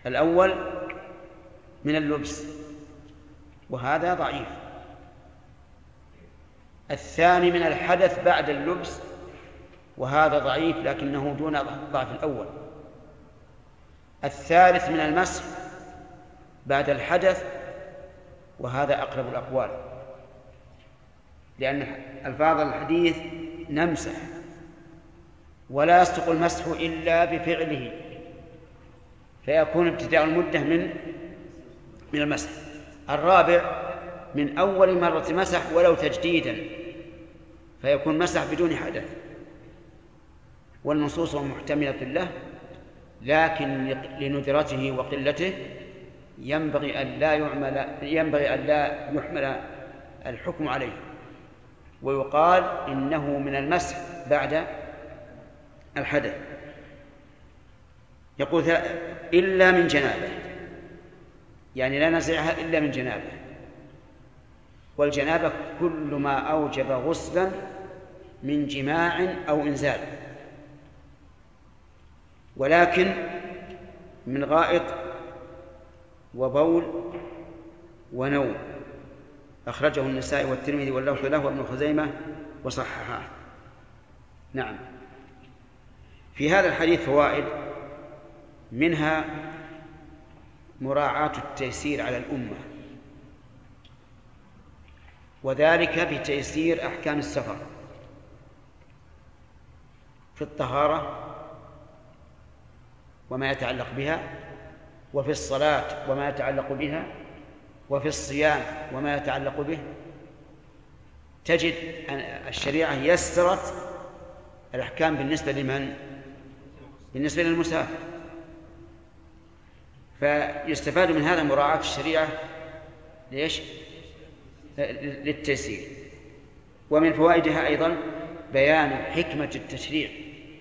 الأول من اللبس، وهذا ضعيف، الثاني من الحدث بعد اللبس، وهذا ضعيف لكنه دون ضعف الأول. الثالث من المسح بعد الحدث، وهذا أقرب الأقوال، لأن ألفاظ الحديث نمسح، ولا يصدق المسح إلا بفعله، فيكون ابتداء المدة من المسح. الرابع من أول مرة مسح ولو تجديدا، فيكون مسح بدون حدث، والنصوص محتملة له، لكن لندرته وقلته ينبغي أن لا يحمل الحكم عليه، ويقال إنه من المسح بعد الحدث. يقول إلا من جنابه، يعني لا نزعها إلا من جنابه، والجنابة كل ما أوجب غسلا من جماع أو إنزال، ولكن من غائط وبول ونوم. أخرجه النسائي والترمذي واللفظ له وابن خزيمة وصححه. نعم. في هذا الحديث فوائد، منها مراعاة التيسير على الأمة، وذلك بتيسير أحكام السفر في الطهارة وما يتعلق بها، وفي الصلاة وما يتعلق بها، وفي الصيام وما يتعلق به. تجد أن الشريعة يسرت الأحكام بالنسبة لمن؟ بالنسبة للمسافر. فيستفاد من هذا مراعاة الشريعة ليش؟ للتيسير. ومن فوائدها أيضا بيان حكمة التشريع،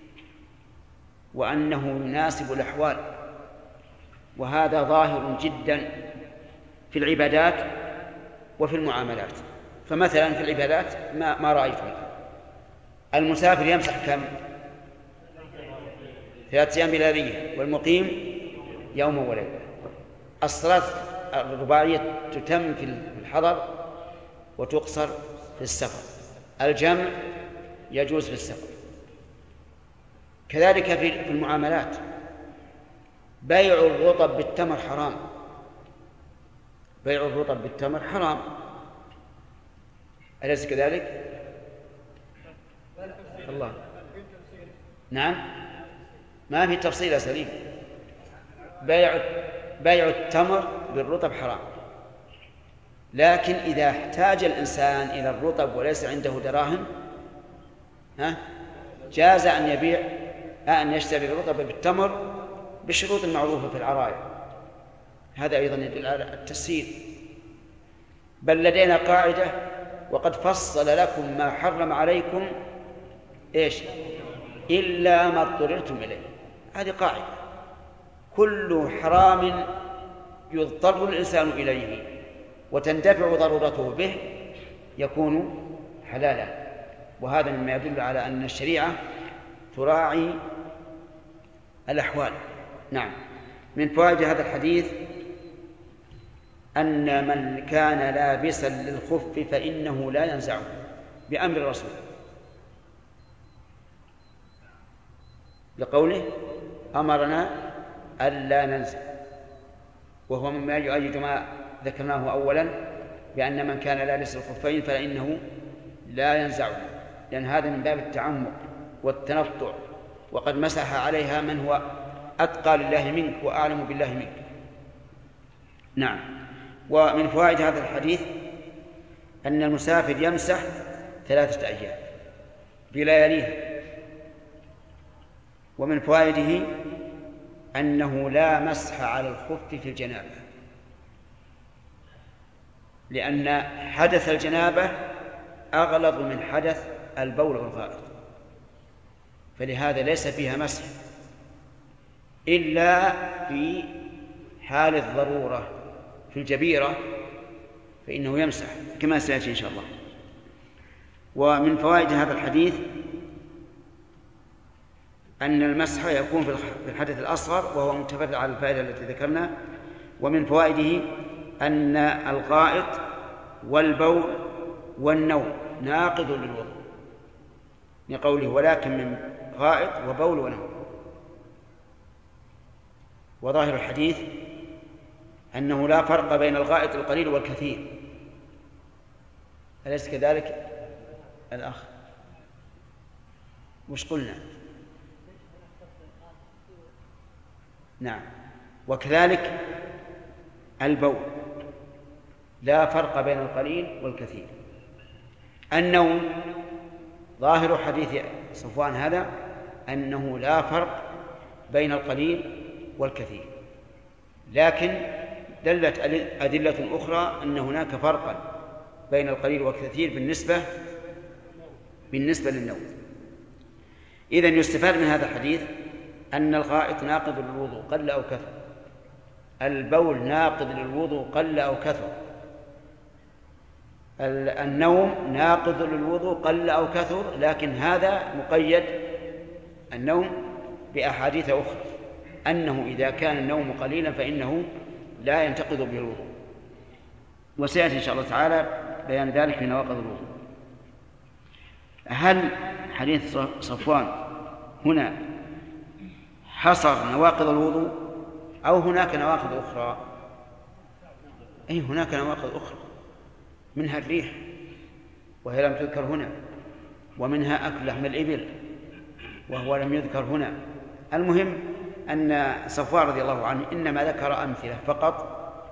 وأنه يناسب الأحوال، وهذا ظاهر جدا في العبادات وفي المعاملات. فمثلا في العبادات ما رأيتم المسافر يمسح كم؟ 3 أيام بلياليها، والمقيم يوم وليلة. الصلاة الرباعية تتم في الحضر وتقصر في السفر، الجمع يجوز في السفر. كذلك في المعاملات، بيع الرطب بالتمر حرام، بيع الرطب بالتمر حرام، أليس كذلك؟ الله. نعم، ما في تفصيل يا سليم. بيع التمر بالرطب حرام، لكن إذا احتاج الإنسان إلى الرطب وليس عنده دراهم جاز أن يشتري الرطب بالتمر بالشروط المعروفة في العرايا. هذا أيضا يدل على التسهيل. بل لدينا قاعدة: وقد فصل لكم ما حرم عليكم إيش؟ إلا ما اضطررتم إليه. هذه قاعدة، كل حرام يضطر الإنسان إليه وتندفع ضرورته به يكون حلالا. وهذا مما يدل على أن الشريعة تراعي الأحوال. نعم. من فوائد هذا الحديث أن من كان لابسا للخف فإنه لا ينزعه بأمر الرسول، لقوله أمرنا ألا ننزع، وهو مما يؤيد ما ذكرناه أولا بأن من كان لابس الخفين فإنه لا ينزعه، لأن هذا من باب التعمق والتنطع، وقد مسح عليها من هو أتقى لله منك وأعلم بالله منك. نعم. ومن فوائد هذا الحديث أن المسافر يمسح 3 أيام بلياليه. ومن فوائده أنه لا مسح على الخف في الجنابة، لأن حدث الجنابة أغلظ من حدث البول والغائط، فلهذا ليس فيها مسح إلا في حال الضرورة. في الجبيرة فإنه يمسح كما سيأتي إن شاء الله. ومن فوائد هذا الحديث أن المسح يكون في الحدث الأصغر، وهو متفرع على الفائدة التي ذكرنا. ومن فوائده أن الغائط والبول والنوم ناقض للوضوء، لقوله ولكن من غائط وبول ونوم. وظاهر الحديث أنه لا فرق بين الغائط القليل والكثير، أليس كذلك الأخ؟ وش قلنا؟ نعم. وكذلك البول لا فرق بين القليل والكثير. النوم ظاهر حديث صفوان هذا أنه لا فرق بين القليل والكثير، لكن دلت أدلة أخرى أن هناك فرقا بين القليل والكثير بالنسبة للنوم. إذن يستفاد من هذا الحديث أن الغائط ناقض للوضوء قل أو كثر، البول ناقض للوضوء قل أو كثر، النوم ناقض للوضوء قل أو كثر، لكن هذا مقيد النوم بأحاديث أخرى أنه إذا كان النوم قليلا فإنه لا ينتقض به الوضوء، وسيأتي إن شاء الله تعالى بيان ذلك في نواقض الوضوء. هل حديث صفوان هنا حصر نواقض الوضوء أو هناك نواقض أخرى؟ أي هناك نواقض أخرى، منها الريح وهي لم تذكر هنا، ومنها أكل لحم الإبل وهو لم يذكر هنا. المهم أن صفوان رضي الله عنه إنما ذكر أمثلة فقط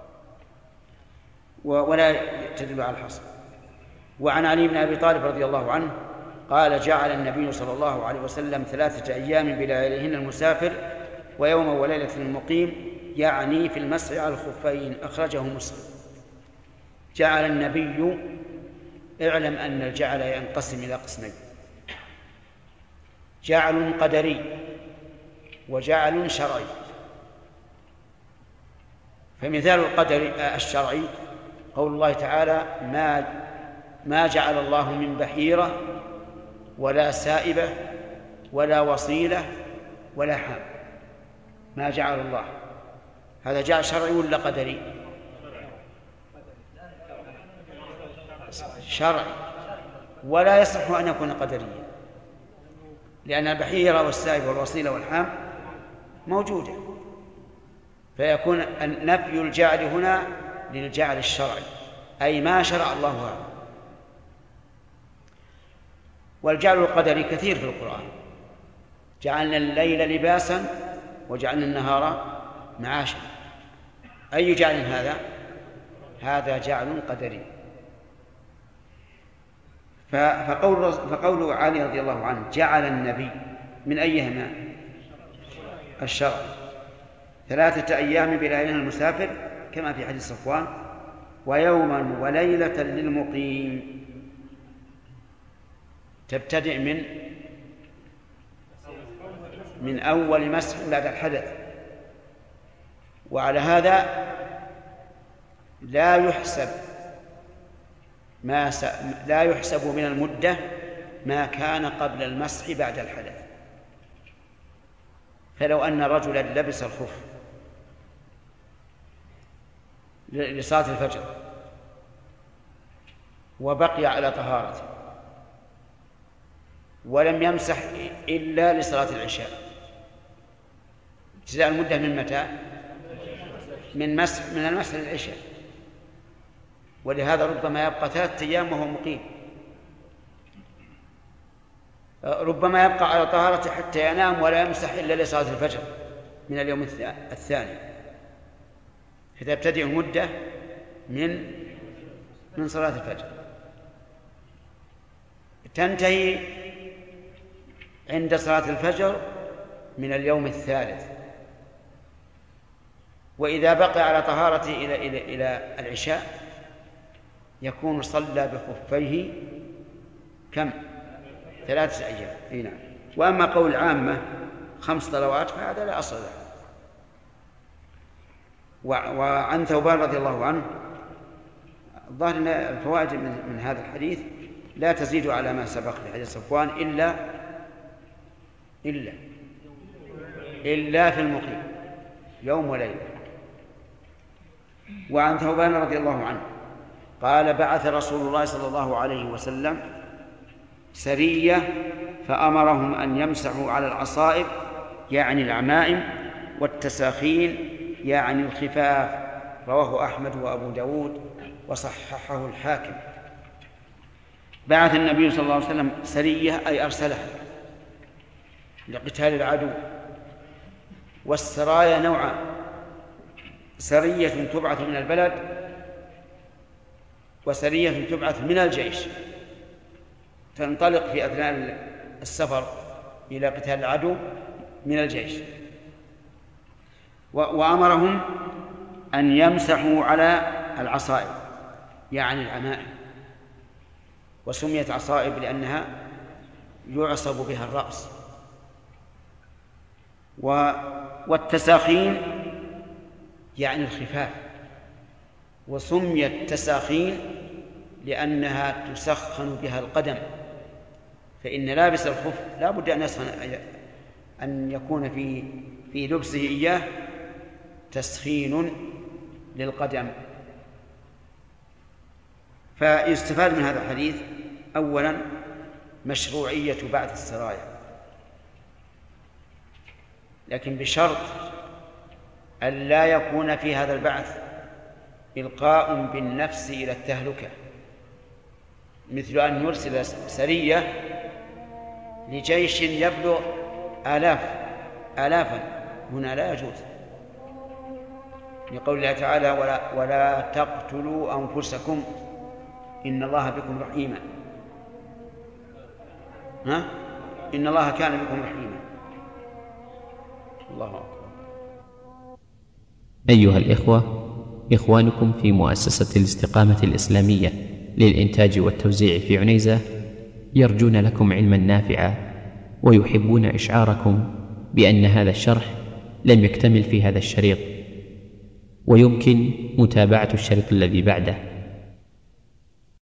ولا تدل على الحصر. وعن علي بن أبي طالب رضي الله عنه قال جعل النبي صلى الله عليه وسلم 3 أيام بلياليهن المسافر ويوم وليلة المقيم، يعني في المسح على الخفين، أخرجه مسلم. جعل النبي، اعلم أن الجعل ينقسم إلى قسمين: جعل قدري وجعل شرعي. فمثال القدر الشرعي قول الله تعالى ما جعل الله من بحيرة ولا سائبة ولا وصيلة ولا حام، ما جعل الله. هذا جعل شرعي ولا قدري؟ شرعي، ولا يصح أن يكون قدريا، لأن البحيرة والسائبة والوصيلة والحام موجودة، فيكون نفي الجعل هنا للجعل الشرعي، أي ما شرع الله هذا. والجعل القدري كثير في القرآن: جعلنا الليل لباسا وجعلنا النهار معاشا. أي جعل هذا؟ هذا جعل قدري. فقول علي رضي الله عنه جعل النبي من أيهما؟ الشرع. 3 أيام بلياليهن المسافر كما في حديث صفوان، ويوما وليلة للمقيم، تبتدئ من أول مسح بعد الحدث. وعلى هذا لا يحسب من المدة ما كان قبل المسح بعد الحدث. فلو أن رجلا لبس الخف لصلاة الفجر وبقي على طهارته ولم يمسح إلا لصلاة العشاء، تجزأ المدة من متى؟ من المسح للعشاء. ولهذا ربما يبقى 3 أيام وهو مقيم، ربما يبقى على طهارته حتى ينام ولا يمسح إلا لصلاة الفجر من اليوم الثاني، فتبتدئ المدة من صلاة الفجر، تنتهي عند صلاة الفجر من اليوم الثالث. وإذا بقي على طهارته إلى العشاء يكون صلى بخفيه كم؟ 3 أيام. نعم. وأما قول العامة 5 صلوات فهذا لا أصل له. وعن ثوبان رضي الله عنه ظاهر أن الفوائد من هذا الحديث لا تزيد على ما سبق في حديث صفوان إلا في المقيم يوم وليلة. وعن ثوبان رضي الله عنه قال: بعث رسول الله صلى الله عليه وسلم سرية فأمرهم أن يمسحوا على العصائب يعني العمائم، والتساخين يعني الخفاف. رواه أحمد وأبو داود وصححه الحاكم. بعث النبي صلى الله عليه وسلم سرية أي أرسلها لقتال العدو. والسرايا نوعان: سرية تبعث من البلد، وسرية تبعث من الجيش، تنطلق في أثناء السفر إلى قتال العدو من الجيش. وأمرهم أن يمسحوا على العصائب يعني العمائم، وسميت عصائب لأنها يعصب بها الرأس. والتساخين يعني الخفاف، وسميت تساخين لأنها تسخن بها القدم، فإن لابس الخف لا بد أن يكون في لبسه إياه تسخين للقدم. فيستفاد من هذا الحديث أولا مشروعية بعث السرايا، لكن بشرط أن لا يكون في هذا البعث إلقاء بالنفس إلى التهلكة، مثل أن يرسل سرية لجيش يبلغ آلافا، هنا لا يجوز، لقول الله تعالى: ولا تقتلوا أنفسكم إن الله بكم رحيما. إن الله كان بكم رحيما. الله أكبر. أيها الإخوة، إخوانكم في مؤسسة الاستقامة الإسلامية للإنتاج والتوزيع في عنيزة يرجون لكم علما نافعا، ويحبون إشعاركم بأن هذا الشرح لم يكتمل في هذا الشريط، ويمكن متابعة الشريط الذي بعده